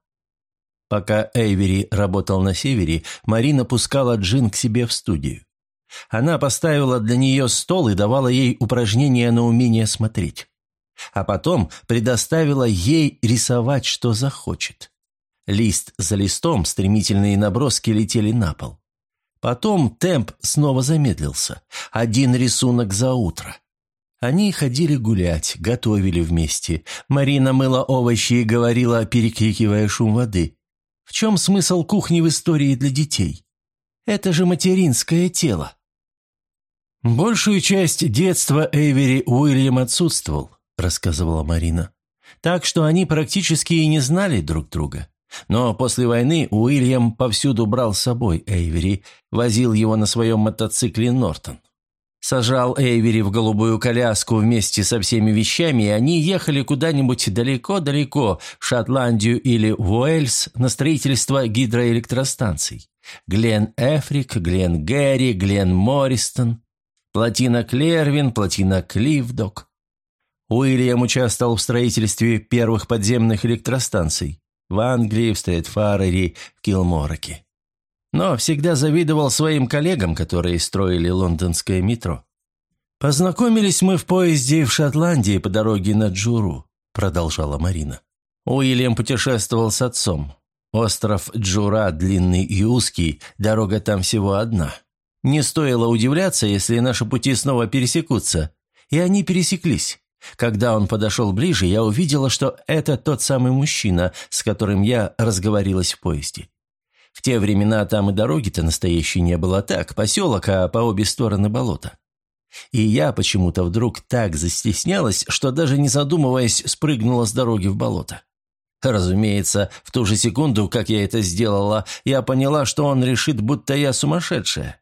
Пока Эйвери работал на севере, Марина пускала Джин к себе в студию. Она поставила для нее стол и давала ей упражнения на умение смотреть. А потом предоставила ей рисовать, что захочет. Лист за листом стремительные наброски летели на пол. Потом темп снова замедлился. Один рисунок за утро. Они ходили гулять, готовили вместе. Марина мыла овощи и говорила, перекрикивая шум воды: «В чем смысл кухни в истории для детей? Это же материнское тело». «Большую часть детства Эйвери Уильям отсутствовал», — рассказывала Марина. «Так что они практически и не знали друг друга. Но после войны Уильям повсюду брал с собой Эйвери, возил его на своем мотоцикле «Нортон». Сажал Эйвери в голубую коляску вместе со всеми вещами, и они ехали куда-нибудь далеко-далеко, в Шотландию или в Уэльс, на строительство гидроэлектростанций. Глен-Эфрик, Глен-Гэри, Глен-Морристон, плотина Клервин, плотина Клифдок. Уильям участвовал в строительстве первых подземных электростанций в Англии, в Стрэдфарере, в Килмораке. Но всегда завидовал своим коллегам, которые строили лондонское метро. «Познакомились мы в поезде в Шотландии по дороге на Джуру», — продолжала Марина. «Уильям путешествовал с отцом. Остров Джура длинный и узкий, дорога там всего одна. Не стоило удивляться, если наши пути снова пересекутся. И они пересеклись. Когда он подошел ближе, я увидела, что это тот самый мужчина, с которым я разговорилась в поезде. В те времена там и дороги-то настоящей не было, так, поселок, а по обе стороны болота. И я почему-то вдруг так застеснялась, что даже не задумываясь спрыгнула с дороги в болото. Разумеется, в ту же секунду, как я это сделала, я поняла, что он решит, будто я сумасшедшая.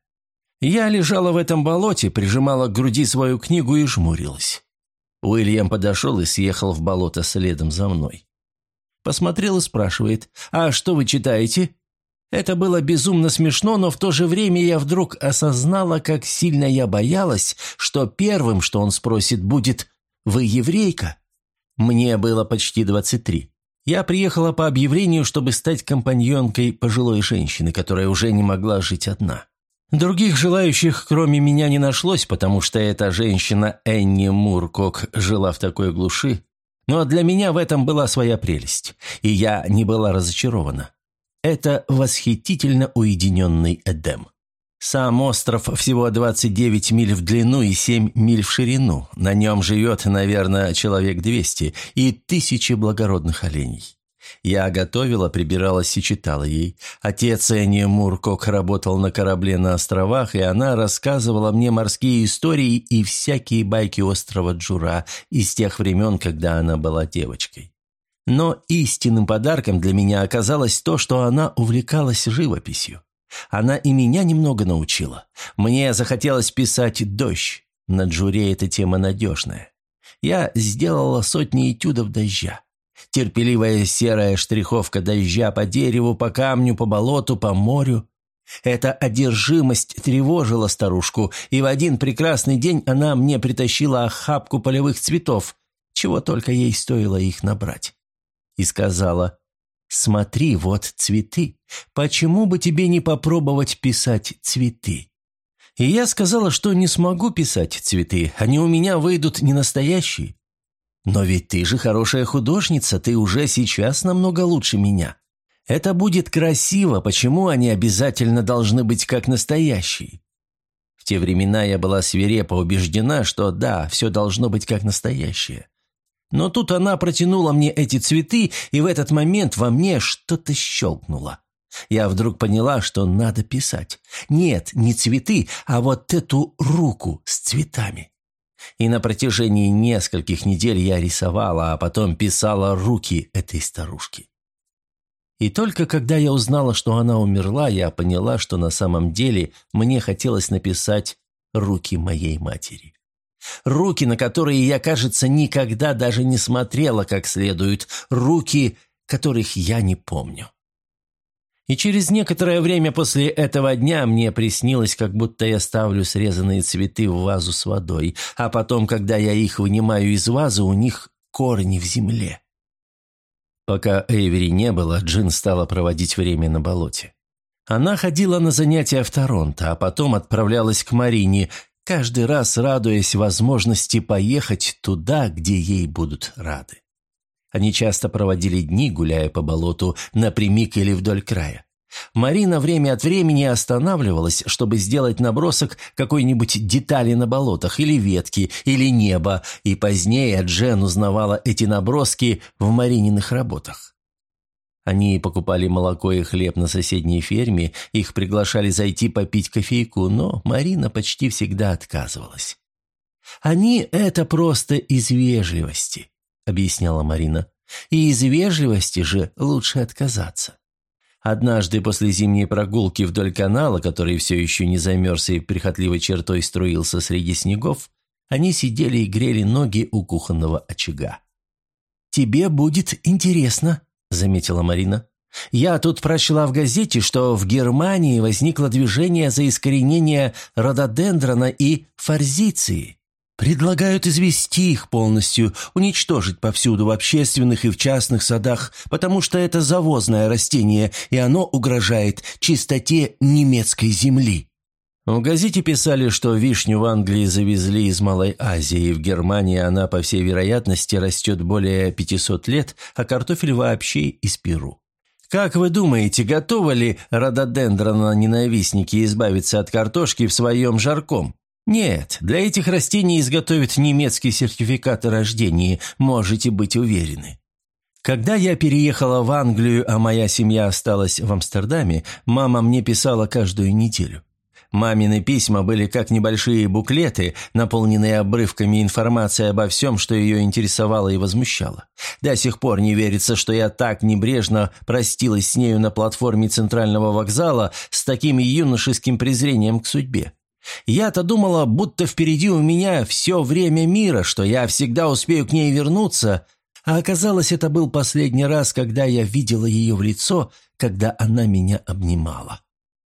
Я лежала в этом болоте, прижимала к груди свою книгу и жмурилась. Уильям подошел и съехал в болото следом за мной. Посмотрел и спрашивает: «А что вы читаете?» Это было безумно смешно, но в то же время я вдруг осознала, как сильно я боялась, что первым, что он спросит, будет: «Вы еврейка?» Мне было почти 23. Я приехала по объявлению, чтобы стать компаньонкой пожилой женщины, которая уже не могла жить одна. Других желающих, кроме меня, не нашлось, потому что эта женщина Энни Муркок жила в такой глуши. Но для меня в этом была своя прелесть, и я не была разочарована. Это восхитительно уединенный Эдем. Сам остров всего 29 миль в длину и 7 миль в ширину. На нем живет, наверное, человек 200 и тысячи благородных оленей. Я готовила, прибиралась и читала ей. Отец Энни Муркок работал на корабле на островах, и она рассказывала мне морские истории и всякие байки острова Джура из тех времен, когда она была девочкой. Но истинным подарком для меня оказалось то, что она увлекалась живописью. Она и меня немного научила. Мне захотелось писать «дождь». На Джуре эта тема надежная. Я сделала сотни этюдов дождя. Терпеливая серая штриховка дождя по дереву, по камню, по болоту, по морю. Эта одержимость тревожила старушку, и в один прекрасный день она мне притащила охапку полевых цветов, чего только ей стоило их набрать. И сказала: «Смотри, вот цветы. Почему бы тебе не попробовать писать цветы?» И я сказала, что не смогу писать цветы, они у меня выйдут не настоящие. «Но ведь ты же хорошая художница, ты уже сейчас намного лучше меня. Это будет красиво, почему они обязательно должны быть как настоящие?» В те времена я была свирепо убеждена, что да, все должно быть как настоящее. Но тут она протянула мне эти цветы, и в этот момент во мне что-то щелкнуло. Я вдруг поняла, что надо писать. Нет, не цветы, а вот эту руку с цветами. И на протяжении нескольких недель я рисовала, а потом писала руки этой старушки. И только когда я узнала, что она умерла, я поняла, что на самом деле мне хотелось написать руки моей матери. Руки, на которые я, кажется, никогда даже не смотрела как следует, руки, которых я не помню. И через некоторое время после этого дня мне приснилось, как будто я ставлю срезанные цветы в вазу с водой, а потом, когда я их вынимаю из вазы, у них корни в земле. Пока Эйвери не было, Джин стала проводить время на болоте. Она ходила на занятия в Торонто, а потом отправлялась к Марине, каждый раз радуясь возможности поехать туда, где ей будут рады. Они часто проводили дни, гуляя по болоту, напрямик или вдоль края. Марина время от времени останавливалась, чтобы сделать набросок какой-нибудь детали на болотах, или ветки, или неба, и позднее Джен узнавала эти наброски в Марининых работах. Они покупали молоко и хлеб на соседней ферме, их приглашали зайти попить кофейку, но Марина почти всегда отказывалась. «Они это просто из вежливости», — объясняла Марина. «И из вежливости же лучше отказаться». Однажды после зимней прогулки вдоль канала, который все еще не замерз и прихотливой чертой струился среди снегов, они сидели и грели ноги у кухонного очага. «Тебе будет интересно», — заметила Марина. «Я тут прочла в газете, что в Германии возникло движение за искоренение рододендрона и форзиции. Предлагают извести их полностью, уничтожить повсюду в общественных и в частных садах, потому что это завозное растение, и оно угрожает чистоте немецкой земли». В газете писали, что вишню в Англии завезли из Малой Азии, и в Германии она, по всей вероятности, растет более 500 лет, а картофель вообще из Перу. Как вы думаете, готовы ли рододендрона-ненавистники избавиться от картошки в своем жарком? Нет, для этих растений изготовят немецкий сертификат о рождении, можете быть уверены. Когда я переехала в Англию, а моя семья осталась в Амстердаме, мама мне писала каждую неделю. Мамины письма были как небольшие буклеты, наполненные обрывками информации обо всем, что ее интересовало и возмущало. До сих пор не верится, что я так небрежно простилась с нею на платформе центрального вокзала с таким юношеским презрением к судьбе. Я-то думала, будто впереди у меня все время мира, что я всегда успею к ней вернуться, а оказалось, это был последний раз, когда я видела ее в лицо, когда она меня обнимала.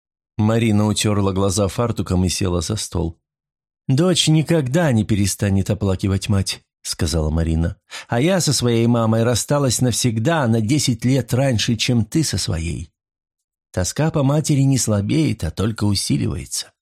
Марина утерла глаза фартуком и села за стол. «Дочь никогда не перестанет оплакивать мать», — сказала Марина. «А я со своей мамой рассталась навсегда, на 10 лет раньше, чем ты со своей. Тоска по матери не слабеет, а только усиливается».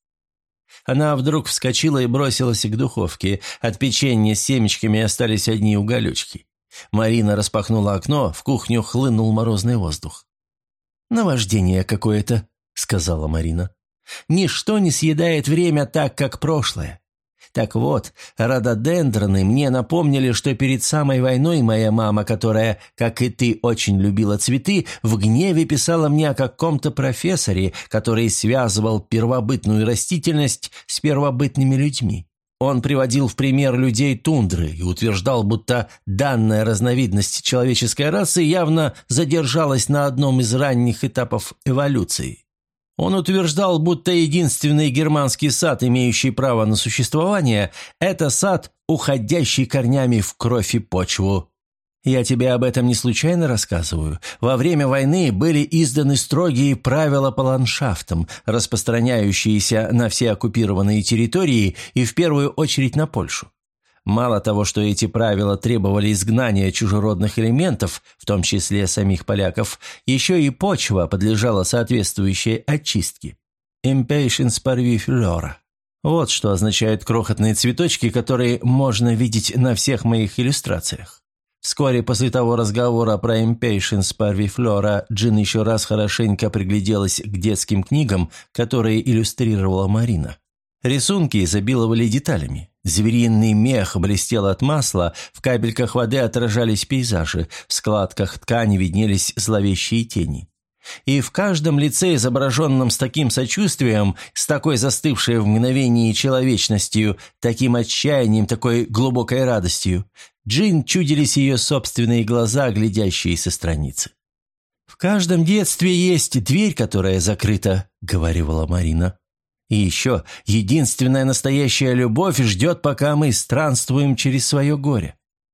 Она вдруг вскочила и бросилась к духовке. От печенья с семечками остались одни уголечки. Марина распахнула окно, в кухню хлынул морозный воздух. «Наваждение какое-то», — сказала Марина. «Ничто не съедает время так, как прошлое. Так вот, рододендроны мне напомнили, что перед самой войной моя мама, которая, как и ты, очень любила цветы, в гневе писала мне о каком-то профессоре, который связывал первобытную растительность с первобытными людьми. Он приводил в пример людей тундры и утверждал, будто данная разновидность человеческой расы явно задержалась на одном из ранних этапов эволюции. Он утверждал, будто единственный германский сад, имеющий право на существование, это сад, уходящий корнями в кровь и почву. Я тебе об этом не случайно рассказываю. Во время войны были изданы строгие правила по ландшафтам, распространяющиеся на все оккупированные территории и в первую очередь на Польшу. Мало того, что эти правила требовали изгнания чужеродных элементов, в том числе самих поляков, еще и почва подлежала соответствующей очистке. «Impatiens parvi flora». Вот что означают крохотные цветочки, которые можно видеть на всех моих иллюстрациях. Вскоре после того разговора про «Impatiens parvi flora» Джин еще раз хорошенько пригляделась к детским книгам, которые иллюстрировала Марина. Рисунки изобиловали деталями. Звериный мех блестел от масла, в капельках воды отражались пейзажи, в складках ткани виднелись зловещие тени. И в каждом лице, изображенном с таким сочувствием, с такой застывшей в мгновении человечностью, таким отчаянием, такой глубокой радостью, Джин чудились ее собственные глаза, глядящие со страницы. «В каждом детстве есть дверь, которая закрыта», — говорила Марина. «И еще единственная настоящая любовь ждет, пока мы странствуем через свое горе.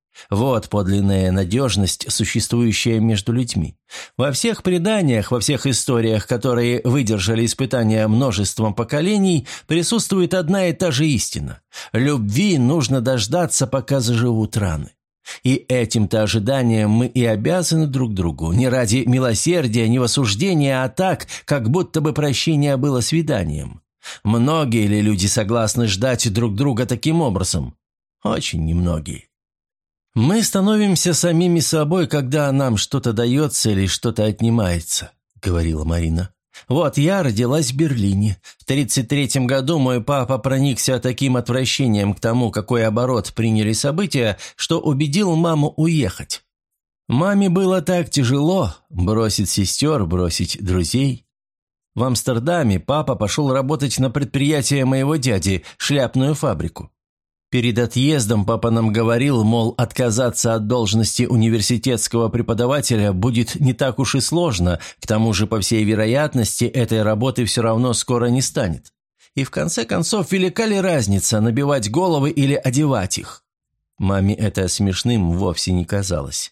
Вот подлинная надежность, существующая между людьми. Во всех преданиях, во всех историях, которые выдержали испытания множеством поколений, присутствует одна и та же истина. Любви нужно дождаться, пока заживут раны. И этим-то ожиданием мы и обязаны друг другу, не ради милосердия, не в осуждении, а так, как будто бы прощение было свиданием. Многие ли люди согласны ждать друг друга таким образом? Очень немногие. Мы становимся самими собой, когда нам что-то дается или что-то отнимается», — говорила Марина. «Вот я родилась в Берлине. В 1933 году мой папа проникся таким отвращением к тому, какой оборот приняли события, что убедил маму уехать. Маме было так тяжело бросить сестер, бросить друзей. В Амстердаме папа пошел работать на предприятие моего дяди, шляпную фабрику. Перед отъездом папа нам говорил, мол, отказаться от должности университетского преподавателя будет не так уж и сложно, к тому же, по всей вероятности, этой работы все равно скоро не станет. И в конце концов, велика ли разница, набивать головы или одевать их? Маме это смешным вовсе не казалось.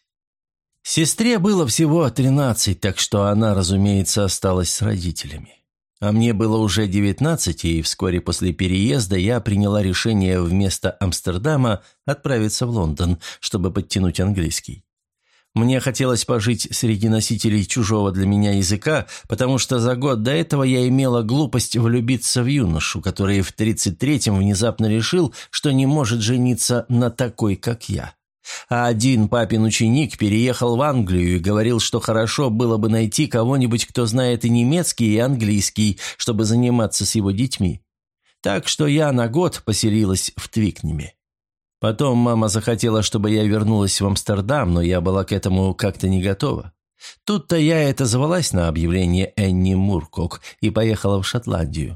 Сестре было всего 13, так что она, разумеется, осталась с родителями. А мне было уже 19, и вскоре после переезда я приняла решение вместо Амстердама отправиться в Лондон, чтобы подтянуть английский. Мне хотелось пожить среди носителей чужого для меня языка, потому что за год до этого я имела глупость влюбиться в юношу, который в 33-м внезапно решил, что не может жениться на такой, как я. А один папин ученик переехал в Англию и говорил, что хорошо было бы найти кого-нибудь, кто знает и немецкий, и английский, чтобы заниматься с его детьми. Так что я на год поселилась в Твикнеме. Потом мама захотела, чтобы я вернулась в Амстердам, но я была к этому как-то не готова. Тут-то я и отозвалась на объявление Энни Муркок и поехала в Шотландию.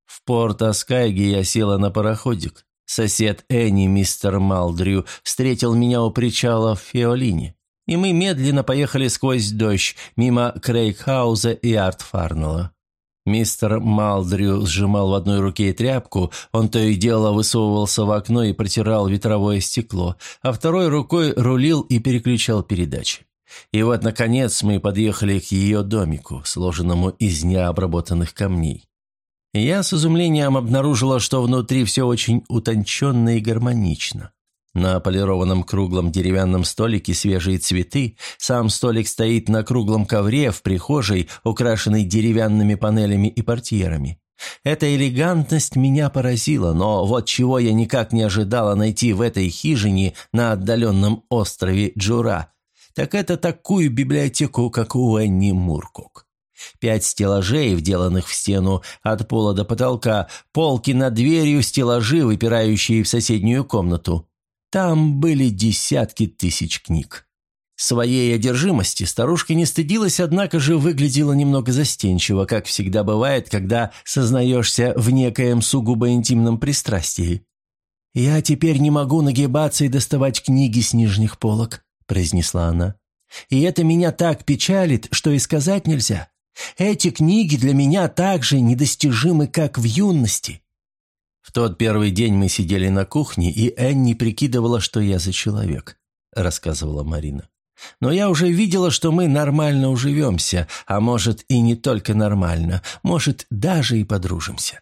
В Порт-Аскайге я села на пароходик. Сосед Энни, мистер Малдрю, встретил меня у причала в Фиолине, и мы медленно поехали сквозь дождь, мимо Крейгхауза и Арт-Фарнелла. Мистер Малдрю сжимал в одной руке тряпку, он то и дело высовывался в окно и протирал ветровое стекло, а второй рукой рулил и переключал передачи. И вот, наконец, мы подъехали к ее домику, сложенному из необработанных камней. Я с изумлением обнаружила, что внутри все очень утонченно и гармонично. На полированном круглом деревянном столике свежие цветы, сам столик стоит на круглом ковре в прихожей, украшенной деревянными панелями и портьерами. Эта элегантность меня поразила, но вот чего я никак не ожидала найти в этой хижине на отдаленном острове Джура, так это такую библиотеку, как у Энни Муркок. 5 стеллажей, вделанных в стену от пола до потолка, полки над дверью, стеллажи, выпирающие в соседнюю комнату. Там были десятки тысяч книг. Своей одержимости старушка не стыдилась, однако же выглядела немного застенчиво, как всегда бывает, когда сознаешься в некоем сугубо интимном пристрастии. «Я теперь не могу нагибаться и доставать книги с нижних полок», – произнесла она. «И это меня так печалит, что и сказать нельзя. Эти книги для меня так же недостижимы, как в юности». В тот первый день мы сидели на кухне, и Энни прикидывала, что я за человек, рассказывала Марина. Но я уже видела, что мы нормально уживемся, а может и не только нормально, может даже и подружимся.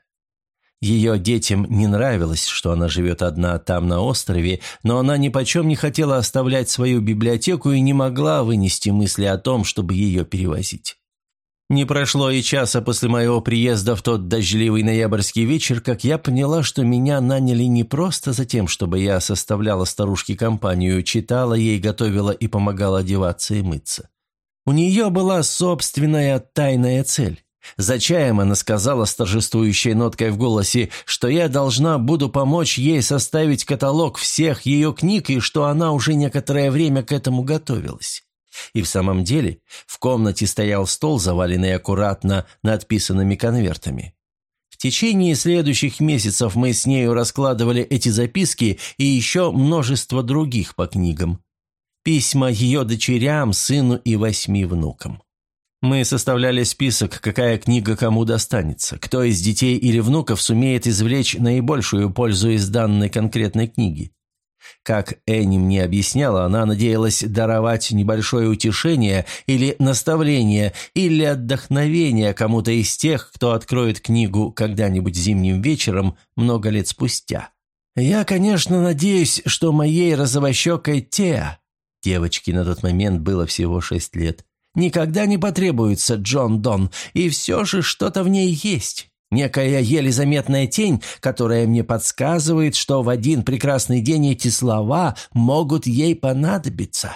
Ее детям не нравилось, что она живет одна там на острове, но она нипочем не хотела оставлять свою библиотеку и не могла вынести мысли о том, чтобы ее перевозить. Не прошло и часа после моего приезда в тот дождливый ноябрьский вечер, как я поняла, что меня наняли не просто за тем, чтобы я составляла старушке компанию, читала ей, готовила и помогала одеваться и мыться. У нее была собственная тайная цель. За чаем она сказала с торжествующей ноткой в голосе, что я буду помочь ей составить каталог всех ее книг и что она уже некоторое время к этому готовилась. И в самом деле в комнате стоял стол, заваленный аккуратно надписанными конвертами. В течение следующих месяцев мы с нею раскладывали эти записки и еще множество других по книгам. Письма ее дочерям, сыну и 8 внукам. Мы составляли список, какая книга кому достанется, кто из детей или внуков сумеет извлечь наибольшую пользу из данной конкретной книги. Как Энни мне объясняла, она надеялась даровать небольшое утешение или наставление, или отдохновение кому-то из тех, кто откроет книгу когда-нибудь зимним вечером много лет спустя. Я, конечно, надеюсь, что моей розовощекой Теа, девочке на тот момент было всего 6 лет, никогда не потребуется Джон Дон, и все же что-то в ней есть. Некая еле заметная тень, которая мне подсказывает, что в один прекрасный день эти слова могут ей понадобиться.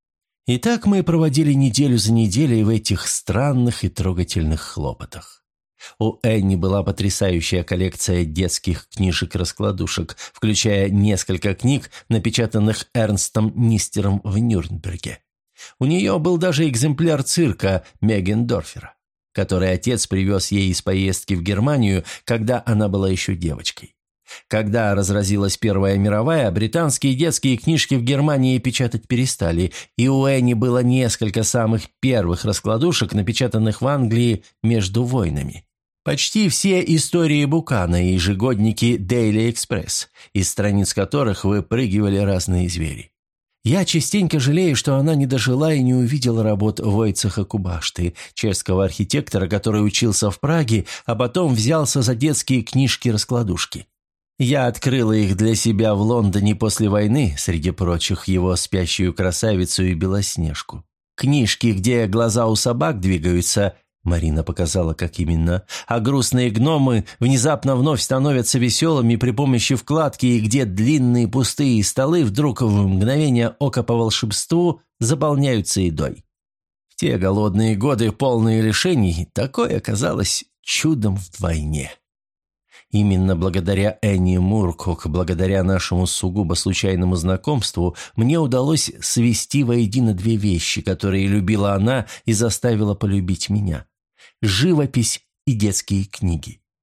И так мы проводили неделю за неделей в этих странных и трогательных хлопотах. У Энни была потрясающая коллекция детских книжек-раскладушек, включая несколько книг, напечатанных Эрнстом Нистером в Нюрнберге. У нее был даже экземпляр цирка Мегендорфера, который отец привез ей из поездки в Германию, когда она была еще девочкой. Когда разразилась Первая мировая, британские детские книжки в Германии печатать перестали, и у Энни было несколько самых первых раскладушек, напечатанных в Англии между войнами. Почти все истории Букана и ежегодники Daily Express, из страниц которых выпрыгивали разные звери. Я частенько жалею, что она не дожила и не увидела работ Войцеха Кубашты, чешского архитектора, который учился в Праге, а потом взялся за детские книжки-раскладушки. Я открыла их для себя в Лондоне после войны, среди прочих его «Спящую красавицу» и «Белоснежку». Книжки, где глаза у собак двигаются, Марина показала, как именно, а грустные гномы внезапно вновь становятся веселыми при помощи вкладки, и где длинные пустые столы вдруг в мгновение ока по волшебству заполняются едой. В те голодные годы, полные лишений, такое оказалось чудом вдвойне. Именно благодаря Энни Муркок, благодаря нашему сугубо случайному знакомству, мне удалось свести воедино 2 вещи, которые любила она и заставила полюбить меня. Живопись и детские книги.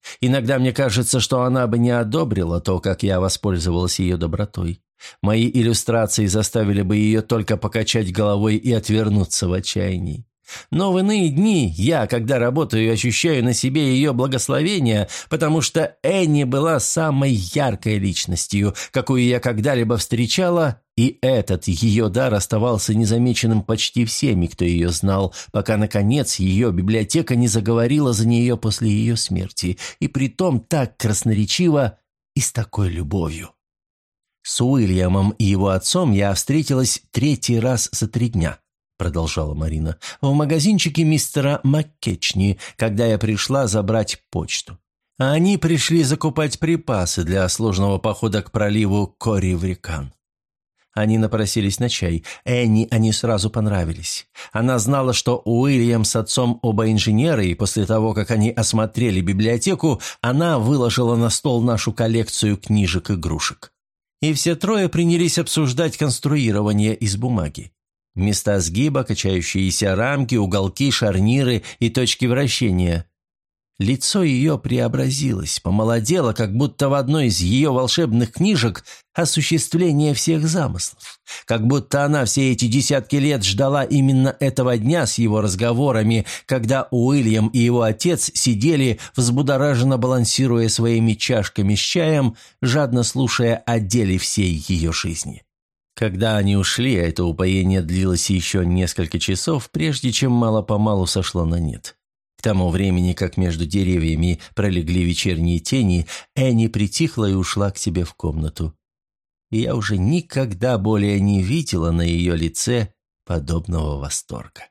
Иногда мне кажется, что она бы не одобрила то, как я воспользовался ее добротой. Мои иллюстрации заставили бы ее только покачать головой и отвернуться в отчаянии. Но в иные дни я, когда работаю, ощущаю на себе ее благословение, потому что Энни была самой яркой личностью, какую я когда-либо встречала, и этот ее дар оставался незамеченным почти всеми, кто ее знал, пока, наконец, ее библиотека не заговорила за нее после ее смерти, и притом так красноречиво и с такой любовью. «С Уильямом и его отцом я встретилась 3-й раз за 3 дня», — продолжала Марина, — «в магазинчике мистера Маккечни, когда я пришла забрать почту. А они пришли закупать припасы для сложного похода к проливу Кори-в-Рекан. Они напросились на чай. Энни они сразу понравились. Она знала, что Уильям с отцом оба инженеры, и после того, как они осмотрели библиотеку, она выложила на стол нашу коллекцию книжек-игрушек. И все трое принялись обсуждать конструирование из бумаги. Места сгиба, качающиеся рамки, уголки, шарниры и точки вращения. Лицо ее преобразилось, помолодело, как будто в одной из ее волшебных книжек осуществление всех замыслов. Как будто она все эти десятки лет ждала именно этого дня с его разговорами, когда Уильям и его отец сидели, взбудораженно балансируя своими чашками с чаем, жадно слушая о деле всей ее жизни. Когда они ушли, а это упоение длилось еще несколько часов, прежде чем мало-помалу сошло на нет. К тому времени, как между деревьями пролегли вечерние тени, Энни притихла и ушла к себе в комнату. И я уже никогда более не видела на ее лице подобного восторга.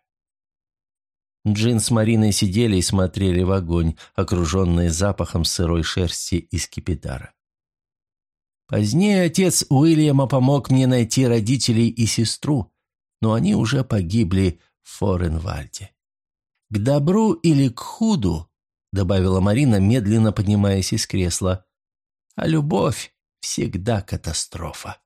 Джин с Мариной сидели и смотрели в огонь, окруженные запахом сырой шерсти и скипидара. Позднее отец Уильяма помог мне найти родителей и сестру, но они уже погибли в Форенвальде. «К добру или к худу», — добавила Марина, медленно поднимаясь из кресла, — «а любовь всегда катастрофа».